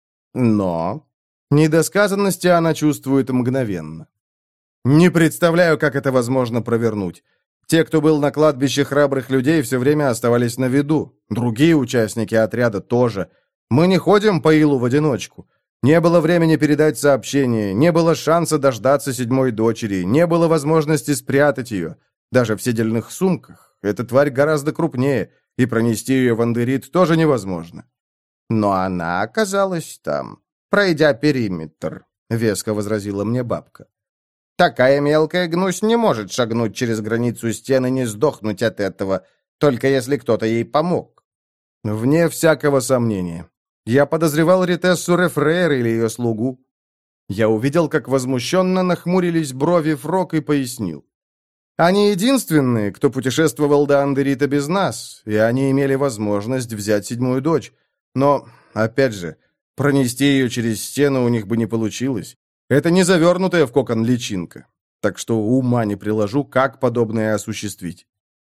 Но недосказанности она чувствует мгновенно. Не представляю, как это возможно провернуть. Те, кто был на кладбище храбрых людей, все время оставались на виду. Другие участники отряда тоже. Мы не ходим по Илу в одиночку. Не было времени передать сообщение, не было шанса дождаться седьмой дочери, не было возможности спрятать ее. Даже в седельных сумках. Эта тварь гораздо крупнее, и пронести ее в Андерит тоже невозможно. «Но она оказалась там, пройдя периметр», — веско возразила мне бабка. Такая мелкая гнусь не может шагнуть через границу стены и не сдохнуть от этого, только если кто-то ей помог. Вне всякого сомнения. Я подозревал Ритессу Рефрейр или ее слугу. Я увидел, как возмущенно нахмурились брови Фрок и пояснил. Они единственные, кто путешествовал до Андерита без нас, и они имели возможность взять седьмую дочь. Но, опять же, пронести ее через стену у них бы не получилось. Это не завернутая в кокон личинка. Так что ума не приложу, как подобное осуществить.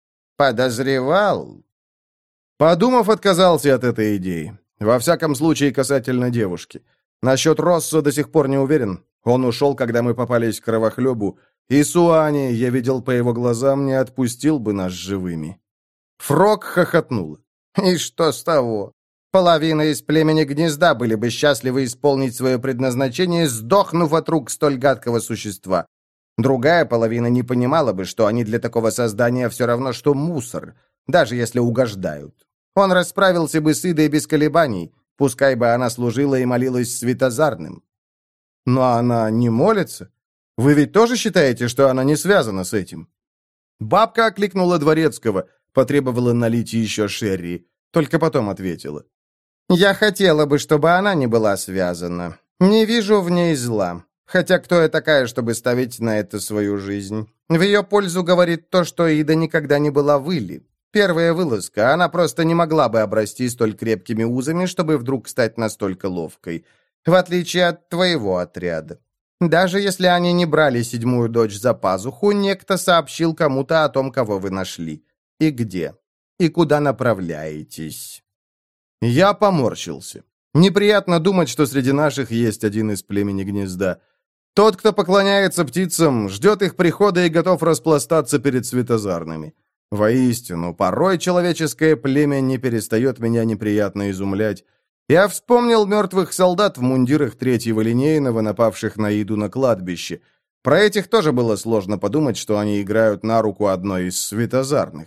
Подозревал? Подумав, отказался от этой идеи. Во всяком случае, касательно девушки. Насчет Росса до сих пор не уверен. Он ушел, когда мы попались к кровохлебу. И Суани, я видел по его глазам, не отпустил бы нас живыми. Фрок хохотнула. И что с того? Половина из племени гнезда были бы счастливы исполнить свое предназначение, сдохнув от рук столь гадкого существа. Другая половина не понимала бы, что они для такого создания все равно, что мусор, даже если угождают. Он расправился бы с Идой без колебаний, пускай бы она служила и молилась Светозарным. Но она не молится? Вы ведь тоже считаете, что она не связана с этим? Бабка окликнула Дворецкого, потребовала налить еще шерри, только потом ответила. Я хотела бы, чтобы она не была связана. Не вижу в ней зла. Хотя кто я такая, чтобы ставить на это свою жизнь? В ее пользу говорит то, что Ида никогда не была в Иле. Первая вылазка, она просто не могла бы обрасти столь крепкими узами, чтобы вдруг стать настолько ловкой. В отличие от твоего отряда. Даже если они не брали седьмую дочь за пазуху, некто сообщил кому-то о том, кого вы нашли. И где. И куда направляетесь. Я поморщился. Неприятно думать, что среди наших есть один из племени гнезда. Тот, кто поклоняется птицам, ждет их прихода и готов распластаться перед светозарными. Воистину, порой человеческое племя не перестает меня неприятно изумлять. Я вспомнил мертвых солдат в мундирах третьего линейного, напавших на Иду на кладбище. Про этих тоже было сложно подумать, что они играют на руку одной из светозарных.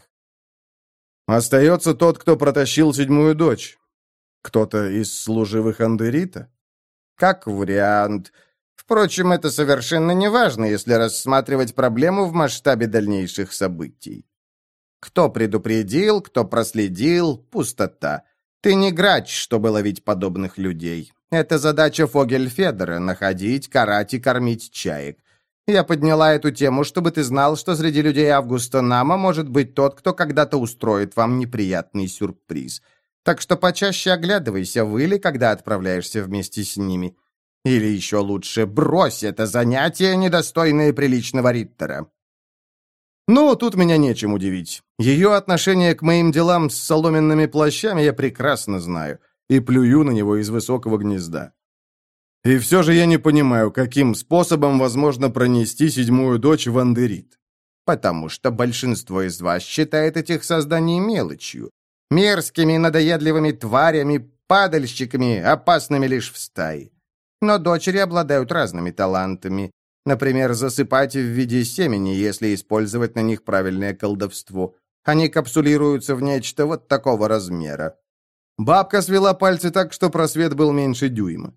Остается тот, кто протащил седьмую дочь. Кто-то из служивых Андерита? Как вариант. Впрочем, это совершенно не важно, если рассматривать проблему в масштабе дальнейших событий. Кто предупредил, кто проследил, пустота. Ты не грач, чтобы ловить подобных людей. Это задача Фогельфедера — находить, карать и кормить чаек. Я подняла эту тему, чтобы ты знал, что среди людей Августа Нама может быть тот, кто когда-то устроит вам неприятный сюрприз. Так что почаще оглядывайся в Иле, когда отправляешься вместе с ними. Или еще лучше, брось это занятие, недостойное приличного риттера. Ну, тут меня нечем удивить. Ее отношение к моим делам с соломенными плащами я прекрасно знаю и плюю на него из высокого гнезда. И все же я не понимаю, каким способом возможно пронести седьмую дочь в Андерит. Потому что большинство из вас считает этих созданий мелочью. Мерзкими, надоедливыми тварями, падальщиками, опасными лишь в стае. Но дочери обладают разными талантами. Например, засыпать в виде семени, если использовать на них правильное колдовство. Они капсулируются в нечто вот такого размера. Бабка свела пальцы так, что просвет был меньше дюйма.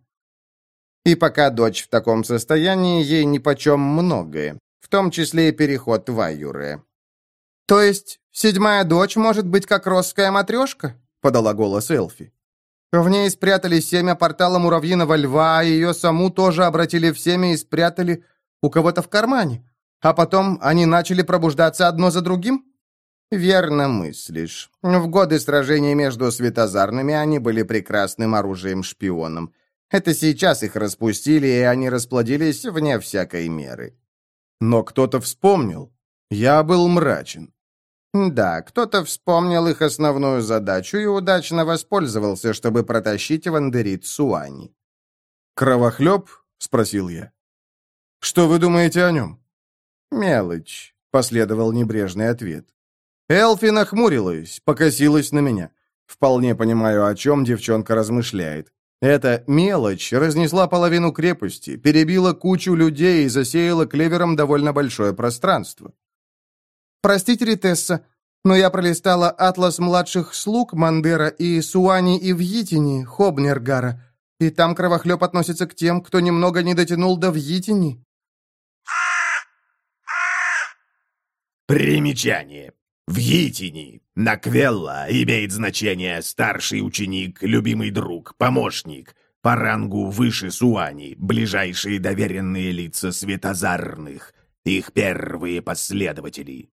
И пока дочь в таком состоянии, ей нипочем многое, в том числе и переход в Аюре. «То есть седьмая дочь может быть как росская матрешка?» — подала голос Элфи. «В ней спрятали семя портала муравьиного льва, а ее саму тоже обратили в семя и спрятали у кого-то в кармане. А потом они начали пробуждаться одно за другим?» «Верно мыслишь. В годы сражений между светозарными они были прекрасным оружием-шпионом. Это сейчас их распустили, и они расплодились вне всякой меры». «Но кто-то вспомнил. Я был мрачен». «Да, кто-то вспомнил их основную задачу и удачно воспользовался, чтобы протащить в Андерит Суани». «Кровохлеб?» — спросил я. «Что вы думаете о нем?» «Мелочь», — последовал небрежный ответ. Элфи нахмурилась, покосилась на меня. Вполне понимаю, о чем девчонка размышляет. Эта мелочь разнесла половину крепости, перебила кучу людей и засеяла клевером довольно большое пространство. «Простите, Ритесса, но я пролистала атлас младших слуг Мандера и Суани и Вьитини, Хобнергара, и там кровохлеб относится к тем, кто немного не дотянул до Вьитини». Примечание. В Йитини Наквелла имеет значение старший ученик, любимый друг, помощник, по рангу выше Суани, ближайшие доверенные лица светозарных, их первые последователи.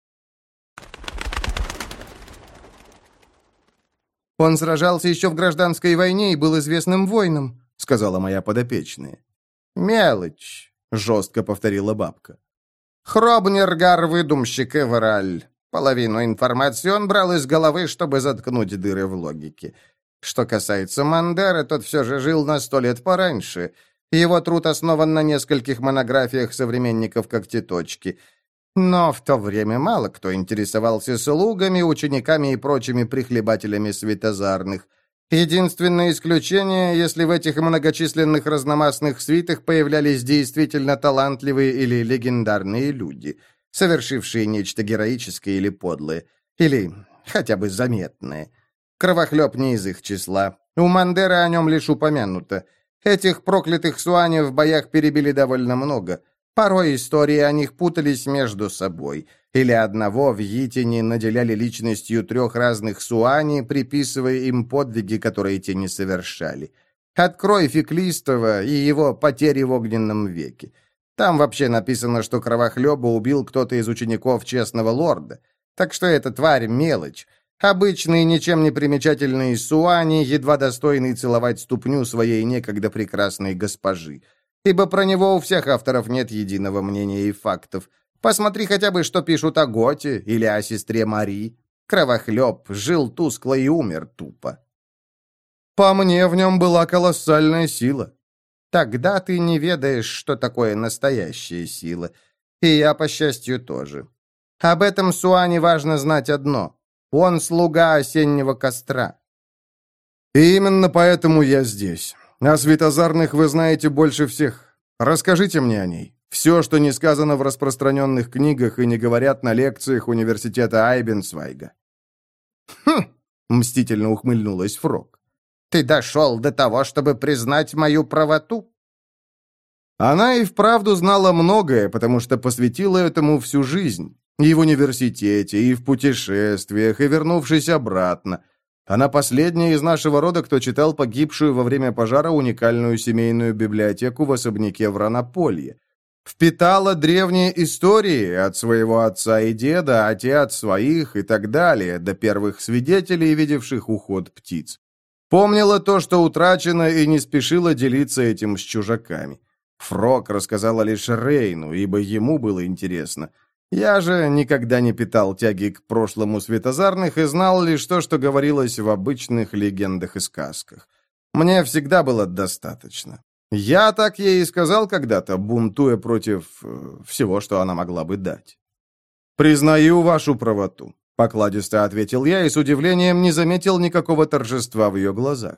«Он сражался еще в гражданской войне и был известным воином», — сказала моя подопечная. «Мелочь», — жестко повторила бабка. «Хробнергар — выдумщик и враль. Половину информации он брал из головы, чтобы заткнуть дыры в логике. Что касается Мандера, тот все же жил на сто лет пораньше. Его труд основан на нескольких монографиях современников Когтеточки. Но в то время мало кто интересовался слугами, учениками и прочими прихлебателями светозарных. Единственное исключение, если в этих многочисленных разномастных свитах появлялись действительно талантливые или легендарные люди, совершившие нечто героическое или подлое, или хотя бы заметное. Кровохлеб не из их числа. У Мандера о нем лишь упомянуто. Этих проклятых суани в боях перебили довольно много. Порой истории о них путались между собой. Или одного в Йитине наделяли личностью трех разных суани, приписывая им подвиги, которые те не совершали. Открой Феклистова и его потери в огненном веке. Там вообще написано, что Кровохлеба убил кто-то из учеников Честного Лорда. Так что эта тварь — мелочь. Обычные, ничем не примечательные суани, едва достойные целовать ступню своей некогда прекрасной госпожи. Ибо про него у всех авторов нет единого мнения и фактов. Посмотри хотя бы, что пишут о Готе или о сестре Мари. Кровохлеб жил тускло и умер тупо. По мне, в нем была колоссальная сила. Тогда ты не ведаешь, что такое настоящая сила. И я, по счастью, тоже. Об этом суане важно знать одно. Он слуга осеннего костра. И именно поэтому я здесь. О светозарных вы знаете больше всех. Расскажите мне о ней. Все, что не сказано в распространенных книгах и не говорят на лекциях университета Айбенсвайга. «Хм!» — мстительно ухмыльнулась Фрог. «Ты дошел до того, чтобы признать мою правоту?» Она и вправду знала многое, потому что посвятила этому всю жизнь. И в университете, и в путешествиях, и вернувшись обратно. Она последняя из нашего рода, кто читал погибшую во время пожара уникальную семейную библиотеку в особняке в Ранополье. Впитала древние истории от своего отца и деда, а те от своих и так далее, до первых свидетелей, видевших уход птиц. Помнила то, что утрачено, и не спешила делиться этим с чужаками. Фрог рассказала лишь Рейну, ибо ему было интересно. Я же никогда не питал тяги к прошлому светозарных и знал лишь то, что говорилось в обычных легендах и сказках. Мне всегда было достаточно. Я так ей и сказал когда-то, бунтуя против э, всего, что она могла бы дать. «Признаю вашу правоту», — покладисто ответил я и с удивлением не заметил никакого торжества в ее глазах.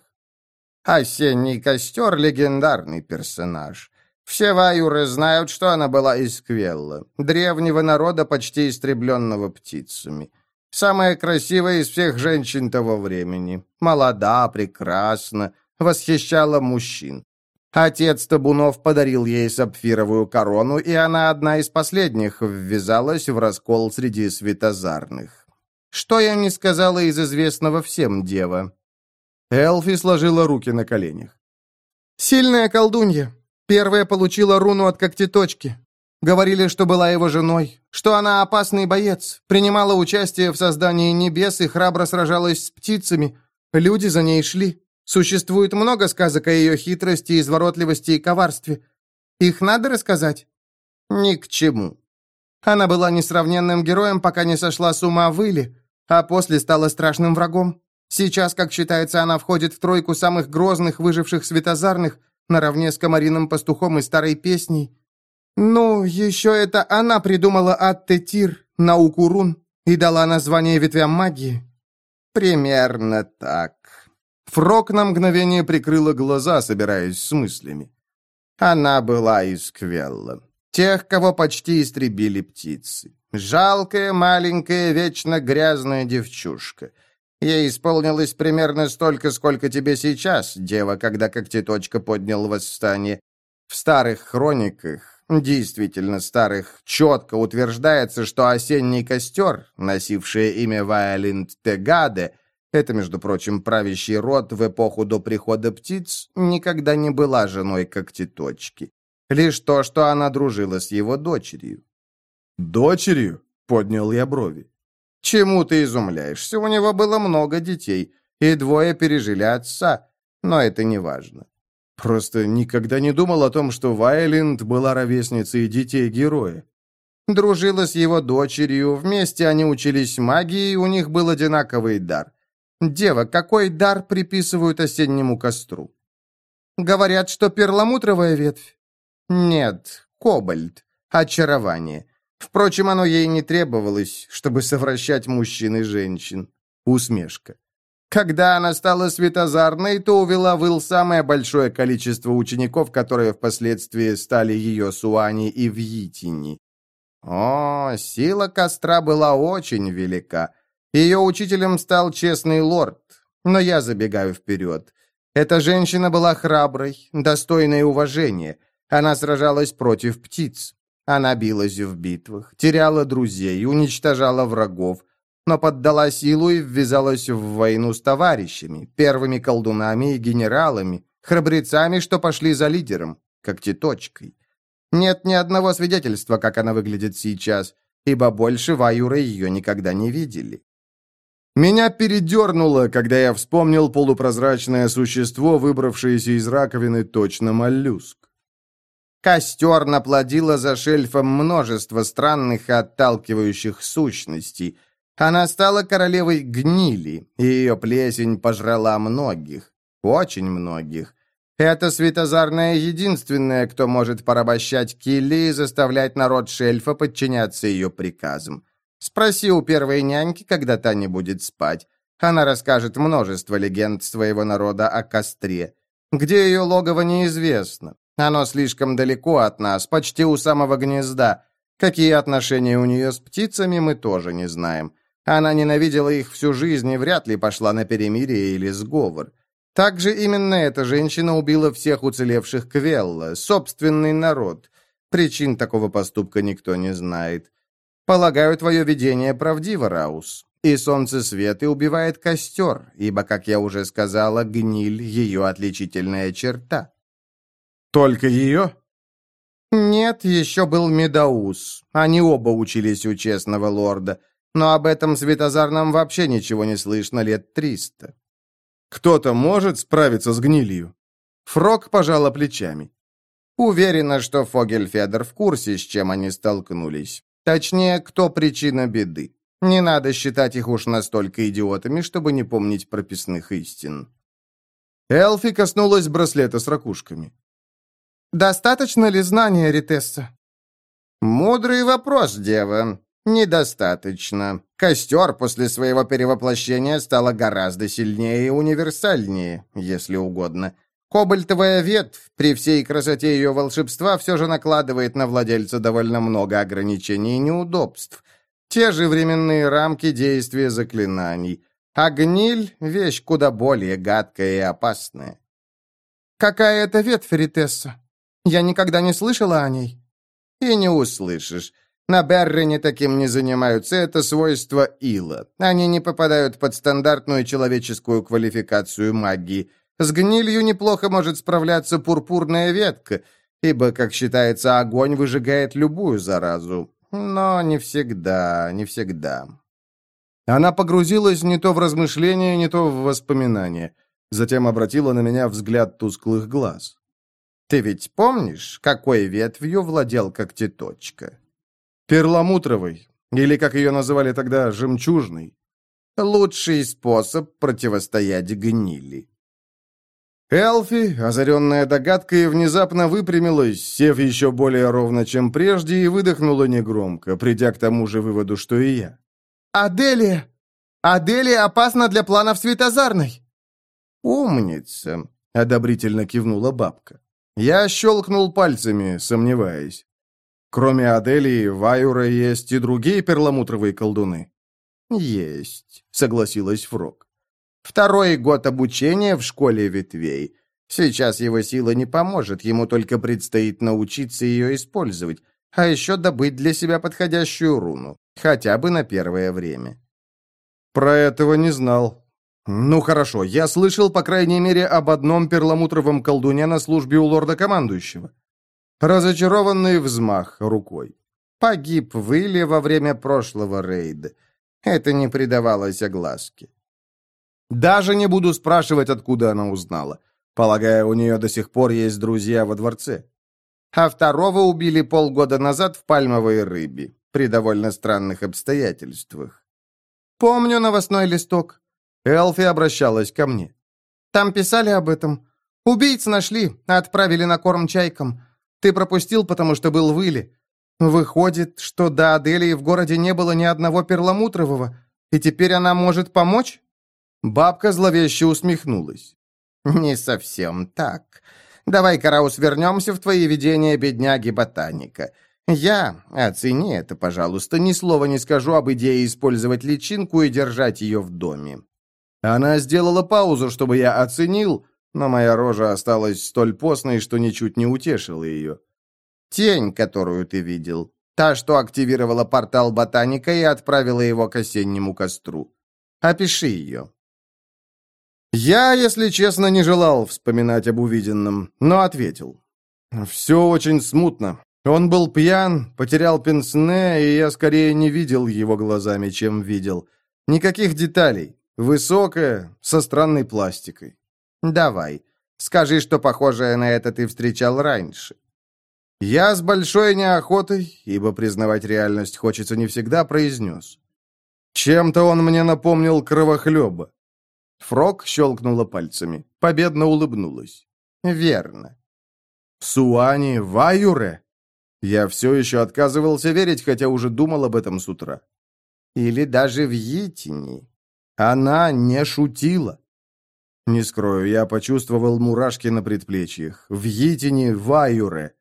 «Осенний костер — легендарный персонаж. Все ваюры знают, что она была из Квелла, древнего народа, почти истребленного птицами. Самая красивая из всех женщин того времени. Молода, прекрасна, восхищала мужчин. Отец табунов подарил ей сапфировую корону, и она одна из последних ввязалась в раскол среди светозарных. Что я не сказала из известного всем дева?» Элфи сложила руки на коленях. «Сильная колдунья. Первая получила руну от Когтеточки. Говорили, что была его женой, что она опасный боец, принимала участие в создании небес и храбро сражалась с птицами. Люди за ней шли. Существует много сказок о ее хитрости, изворотливости и коварстве. Их надо рассказать?» «Ни к чему. Она была несравненным героем, пока не сошла с ума в Иле, а после стала страшным врагом. Сейчас, как считается, она входит в тройку самых грозных выживших светозарных, наравне с Комариным пастухом и старой песней. Ну, еще это она придумала Ат-Тетир, науку рун, и дала название ветвям магии». «Примерно так». Фрог на мгновение прикрыла глаза, собираясь с мыслями. «Она была из Квелла. Тех, кого почти истребили птицы. Жалкая, маленькая, вечно грязная девчушка. Ей исполнилось примерно столько, сколько тебе сейчас, дева, когда Когтеточка поднял восстание. В старых хрониках, действительно старых, четко утверждается, что осенний костер, носивший имя Вайолинд Тегаде, это, между прочим, правящий род в эпоху до прихода птиц, никогда не была женой Когтеточки. Лишь то, что она дружила с его дочерью. «Дочерью?» — поднял я брови. «Чему ты изумляешься? У него было много детей, и двое пережили отца, но это не важно». Просто никогда не думал о том, что Вайолинд была ровесницей детей героя. Дружила с его дочерью, вместе они учились магии, у них был одинаковый дар. Дева, какой дар приписывают осеннему костру? Говорят, что перламутровая ветвь? Нет, кобальт, очарование. Впрочем, оно ей не требовалось, чтобы совращать мужчин и женщин. Усмешка. Когда она стала светозарной, то увела в Ил самое большое количество учеников, которые впоследствии стали ее Суани и Вьитини. О, сила костра была очень велика. Ее учителем стал честный лорд. Но я забегаю вперед. Эта женщина была храброй, достойной уважения. Она сражалась против птиц. Она билась в битвах, теряла друзей, уничтожала врагов, но поддала силу и ввязалась в войну с товарищами, первыми колдунами и генералами, храбрецами, что пошли за лидером, Когтеточкой. Нет ни одного свидетельства, как она выглядит сейчас, ибо больше Ваюры ее никогда не видели. Меня передернуло, когда я вспомнил полупрозрачное существо, выбравшееся из раковины, точно моллюск. Костер наплодила за шельфом множество странных и отталкивающих сущностей. Она стала королевой гнили, и ее плесень пожрала многих, очень многих. Эта светозарная единственная, кто может порабощать Килли и заставлять народ шельфа подчиняться ее приказам. Спроси у первой няньки, когда та не будет спать. Она расскажет множество легенд своего народа о костре. Где ее логово, неизвестно. Оно слишком далеко от нас, почти у самого гнезда. Какие отношения у нее с птицами, мы тоже не знаем. Она ненавидела их всю жизнь и вряд ли пошла на перемирие или сговор. Также именно эта женщина убила всех уцелевших Квелла, собственный народ. Причин такого поступка никто не знает. Полагаю, твое видение правдиво, Раус. И солнцесвет и убивает костер, ибо, как я уже сказала, гниль — ее отличительная черта. Только ее? Нет, еще был Медаус. Они оба учились у честного лорда. Но об этом светозарном вообще ничего не слышно лет триста. Кто-то может справиться с гнилью? Фрог пожала плечами. Уверена, что Фогельфедер в курсе, с чем они столкнулись. Точнее, кто причина беды. Не надо считать их уж настолько идиотами, чтобы не помнить прописных истин. Элфи коснулась браслета с ракушками. «Достаточно ли знания, Ритесса?» «Мудрый вопрос, дева. Недостаточно. Костер после своего перевоплощения стала гораздо сильнее и универсальнее, если угодно. Кобальтовая ветвь, при всей красоте ее волшебства, все же накладывает на владельца довольно много ограничений и неудобств. Те же временные рамки действия заклинаний. А гниль — вещь куда более гадкая и опасная». «Какая это ветвь, Ритесса? Я никогда не слышала о ней». «И не услышишь. На Беррене таким не занимаются, это свойство Ила. Они не попадают под стандартную человеческую квалификацию магии. С гнилью неплохо может справляться пурпурная ветка, ибо, как считается, огонь выжигает любую заразу. Но не всегда, не всегда». Она погрузилась не то в размышления, не то в воспоминания. Затем обратила на меня взгляд тусклых глаз. «Ты ведь помнишь, какой ветвью владел Когтеточка?» «Перламутровой, или, как ее называли тогда, жемчужной». «Лучший способ противостоять гнили». Элфи, озаренная догадкой, внезапно выпрямилась, сев еще более ровно, чем прежде, и выдохнула негромко, придя к тому же выводу, что и я. «Аделия! Аделия опасна для планов Светозарной!» «Умница!» — одобрительно кивнула бабка. Я щелкнул пальцами, сомневаясь. Кроме Аделии, Ваюра есть и другие перламутровые колдуны. «Есть», — согласилась Фрог. «Второй год обучения в школе ветвей. Сейчас его сила не поможет, ему только предстоит научиться ее использовать, а еще добыть для себя подходящую руну, хотя бы на первое время. Про этого не знал. Ну хорошо, я слышал, по крайней мере, об одном перламутровом колдуне на службе у лорда-командующего. Разочарованный взмах рукой. Погиб в Иле во время прошлого рейда. Это не придавалось огласке. Даже не буду спрашивать, откуда она узнала. Полагаю, у нее до сих пор есть друзья во дворце. А второго убили полгода назад в Пальмовой Рыбе, при довольно странных обстоятельствах. Помню новостной листок. Элфи обращалась ко мне. Там писали об этом. Убийц нашли, отправили на корм чайкам. Ты пропустил, потому что был в Иле. Выходит, что до Аделии в городе не было ни одного перламутрового, и теперь она может помочь? Бабка зловеще усмехнулась. «Не совсем так. Давай, Караус, вернемся в твои видения бедняги-ботаника. Я, оцени это, пожалуйста, ни слова не скажу об идее использовать личинку и держать ее в доме». Она сделала паузу, чтобы я оценил, но моя рожа осталась столь постной, что ничуть не утешила ее. «Тень, которую ты видел, та, что активировала портал ботаника и отправила его к осеннему костру. Опиши ее». Я, если честно, не желал вспоминать об увиденном, но ответил. Все очень смутно. Он был пьян, потерял пенсне, и я скорее не видел его глазами, чем видел. Никаких деталей. Высокая, со странной пластикой. «Давай, скажи, что похожее на это ты встречал раньше». Я с большой неохотой, ибо признавать реальность хочется не всегда, произнес. Чем-то он мне напомнил кровохлеба. Фрог щелкнула пальцами, победно улыбнулась. «Верно». «В Суане, в Аюре?» Я все еще отказывался верить, хотя уже думал об этом с утра. «Или даже в Йитини». Она не шутила. Не скрою, я почувствовал мурашки на предплечьях. В Йитини, в Аюре.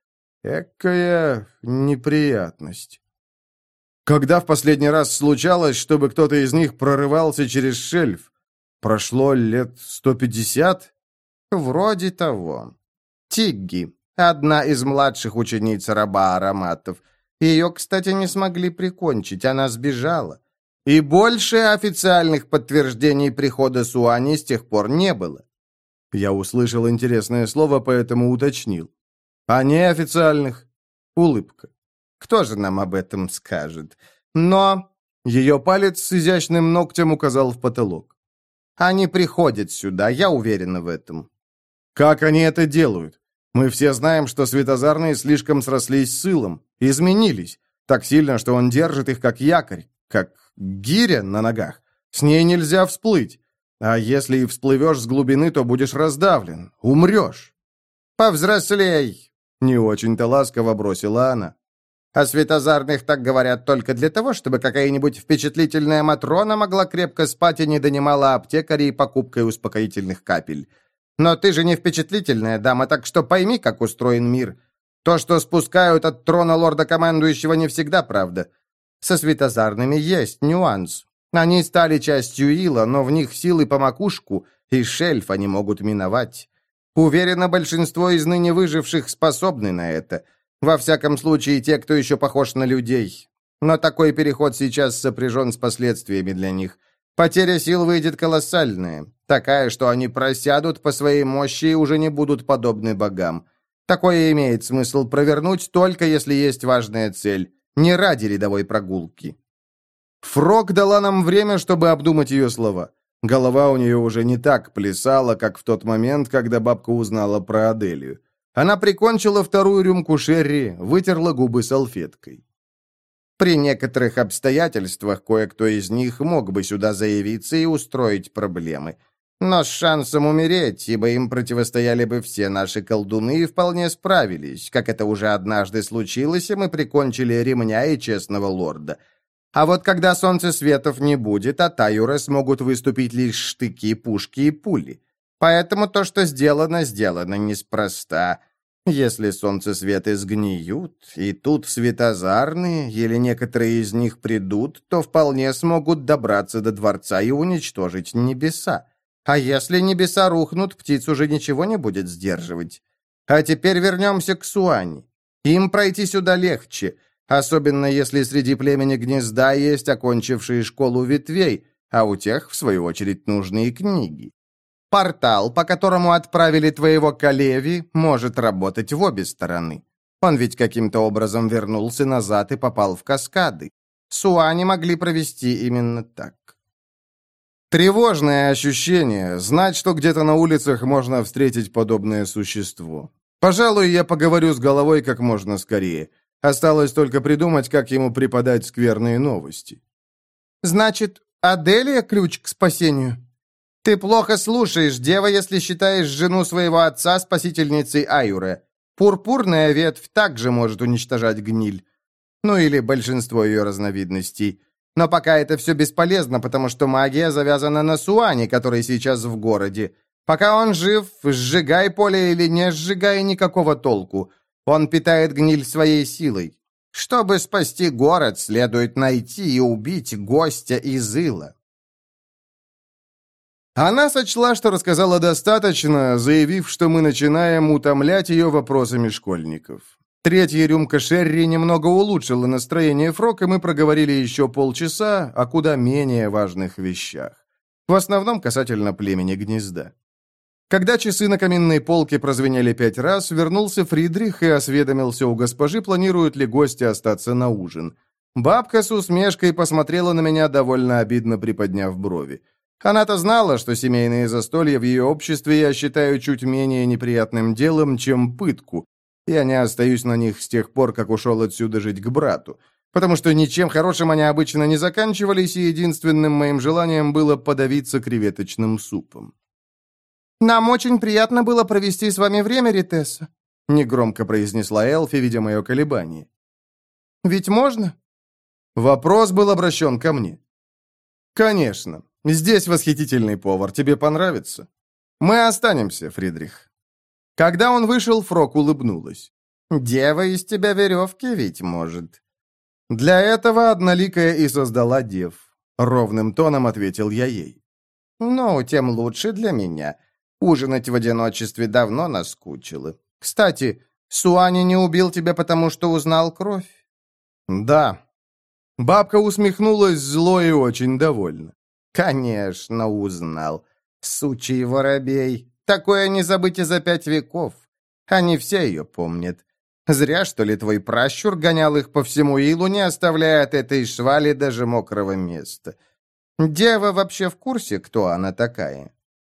Экая неприятность. Когда в последний раз случалось, чтобы кто-то из них прорывался через шельф? Прошло лет сто пятьдесят? Вроде того. Тигги, одна из младших учениц раба ароматов. Ее, кстати, не смогли прикончить, она сбежала. И больше официальных подтверждений прихода Суани с тех пор не было. Я услышал интересное слово, поэтому уточнил. А неофициальных? Улыбка. Кто же нам об этом скажет? Но... Ее палец с изящным ногтем указал в потолок. Они приходят сюда, я уверена в этом. Как они это делают? Мы все знаем, что светозарные слишком срослись с Илом, изменились, так сильно, что он держит их как якорь, как гиря на ногах. С ней нельзя всплыть. А если и всплывешь с глубины, то будешь раздавлен, умрешь. «Повзрослей!» — не очень-то ласково бросила она. «О светозарных так говорят только для того, чтобы какая-нибудь впечатлительная Матрона могла крепко спать и не донимала аптекарей покупкой успокоительных капель. Но ты же не впечатлительная дама, так что пойми, как устроен мир. То, что спускают от трона лорда-командующего, не всегда правда. Со светозарными есть нюанс. Они стали частью Ила, но в них силы по макушку, и шельф они могут миновать. Уверена, большинство из ныне выживших способны на это. Во всяком случае, те, кто еще похож на людей. Но такой переход сейчас сопряжен с последствиями для них. Потеря сил выйдет колоссальная. Такая, что они просядут по своей мощи и уже не будут подобны богам. Такое имеет смысл провернуть, только если есть важная цель. Не ради рядовой прогулки. Фрог дала нам время, чтобы обдумать ее слова. Голова у нее уже не так плясала, как в тот момент, когда бабка узнала про Аделию. Она прикончила вторую рюмку шерри, вытерла губы салфеткой. При некоторых обстоятельствах кое-кто из них мог бы сюда заявиться и устроить проблемы. Но с шансом умереть, ибо им противостояли бы все наши колдуны и вполне справились, как это уже однажды случилось, и мы прикончили ремня и честного лорда. А вот когда солнцесветов не будет, от Аюра смогут выступить лишь штыки, пушки и пули. Поэтому то, что сделано, сделано неспроста. Если солнцесветы сгниют, и тут светозарные, или некоторые из них придут, то вполне смогут добраться до дворца и уничтожить небеса. А если небеса рухнут, птиц уже ничего не будет сдерживать. А теперь вернемся к Суани. Им пройти сюда легче, особенно если среди племени гнезда есть окончившие школу ветвей, а у тех, в свою очередь, нужные книги. Портал, по которому отправили твоего Калеви, может работать в обе стороны. Он ведь каким-то образом вернулся назад и попал в каскады. Суани могли провести именно так. Тревожное ощущение, знать, что где-то на улицах можно встретить подобное существо. Пожалуй, я поговорю с головой как можно скорее. Осталось только придумать, как ему преподать скверные новости. Значит, Аделия ключ к спасению? Ты плохо слушаешь, дева, если считаешь жену своего отца спасительницей Аюре. Пурпурная ветвь также может уничтожать гниль. Ну или большинство ее разновидностей. Но пока это все бесполезно, потому что магия завязана на Суане, который сейчас в городе. Пока он жив, сжигай поле или не сжигай, никакого толку. Он питает гниль своей силой. Чтобы спасти город, следует найти и убить гостя из Ила. Она сочла, что рассказала достаточно, заявив, что мы начинаем утомлять ее вопросами школьников. Третья рюмка шерри немного улучшила настроение Фрок, и мы проговорили еще полчаса о куда менее важных вещах. В основном касательно племени гнезда. Когда часы на каминной полке прозвенели пять раз, вернулся Фридрих и осведомился у госпожи, планируют ли гости остаться на ужин. Бабка с усмешкой посмотрела на меня, довольно обидно приподняв брови. Она-то знала, что семейные застолья в ее обществе я считаю чуть менее неприятным делом, чем пытку. Я не остаюсь на них с тех пор, как ушел отсюда жить к брату, потому что ничем хорошим они обычно не заканчивались, и единственным моим желанием было подавиться креветочным супом. «Нам очень приятно было провести с вами время, Ритесса», — негромко произнесла Элфи, видя мое колебание. «Ведь можно?» Вопрос был обращен ко мне. «Конечно. Здесь восхитительный повар. Тебе понравится? Мы останемся, Фридрих». Когда он вышел, Фрок улыбнулась. «Дева из тебя веревки ведь может». «Для этого одноликая и создала дев», — ровным тоном ответил я ей. «Ну, тем лучше для меня. Ужинать в одиночестве давно наскучило. Кстати, Суани не убил тебя, потому что узнал кровь?» «Да». Бабка усмехнулась зло и очень довольна. «Конечно, узнал. Сучий воробей. Такое не забыть и за пять веков. Они все ее помнят. Зря, что ли, твой пращур гонял их по всему Илу, не оставляя от этой швали даже мокрого места. Дева вообще в курсе, кто она такая?»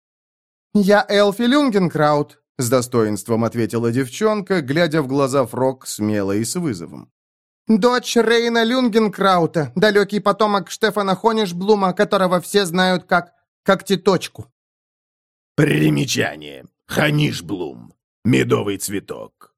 «Я Элфи Люнгенкраут», — с достоинством ответила девчонка, глядя в глаза Фрок смело и с вызовом. «Дочь Рейна Люнгенкраута, далекий потомок Штефана Хонишблума, которого все знают как... как Титочку». Примечание. Хонишблум. Медовый цветок.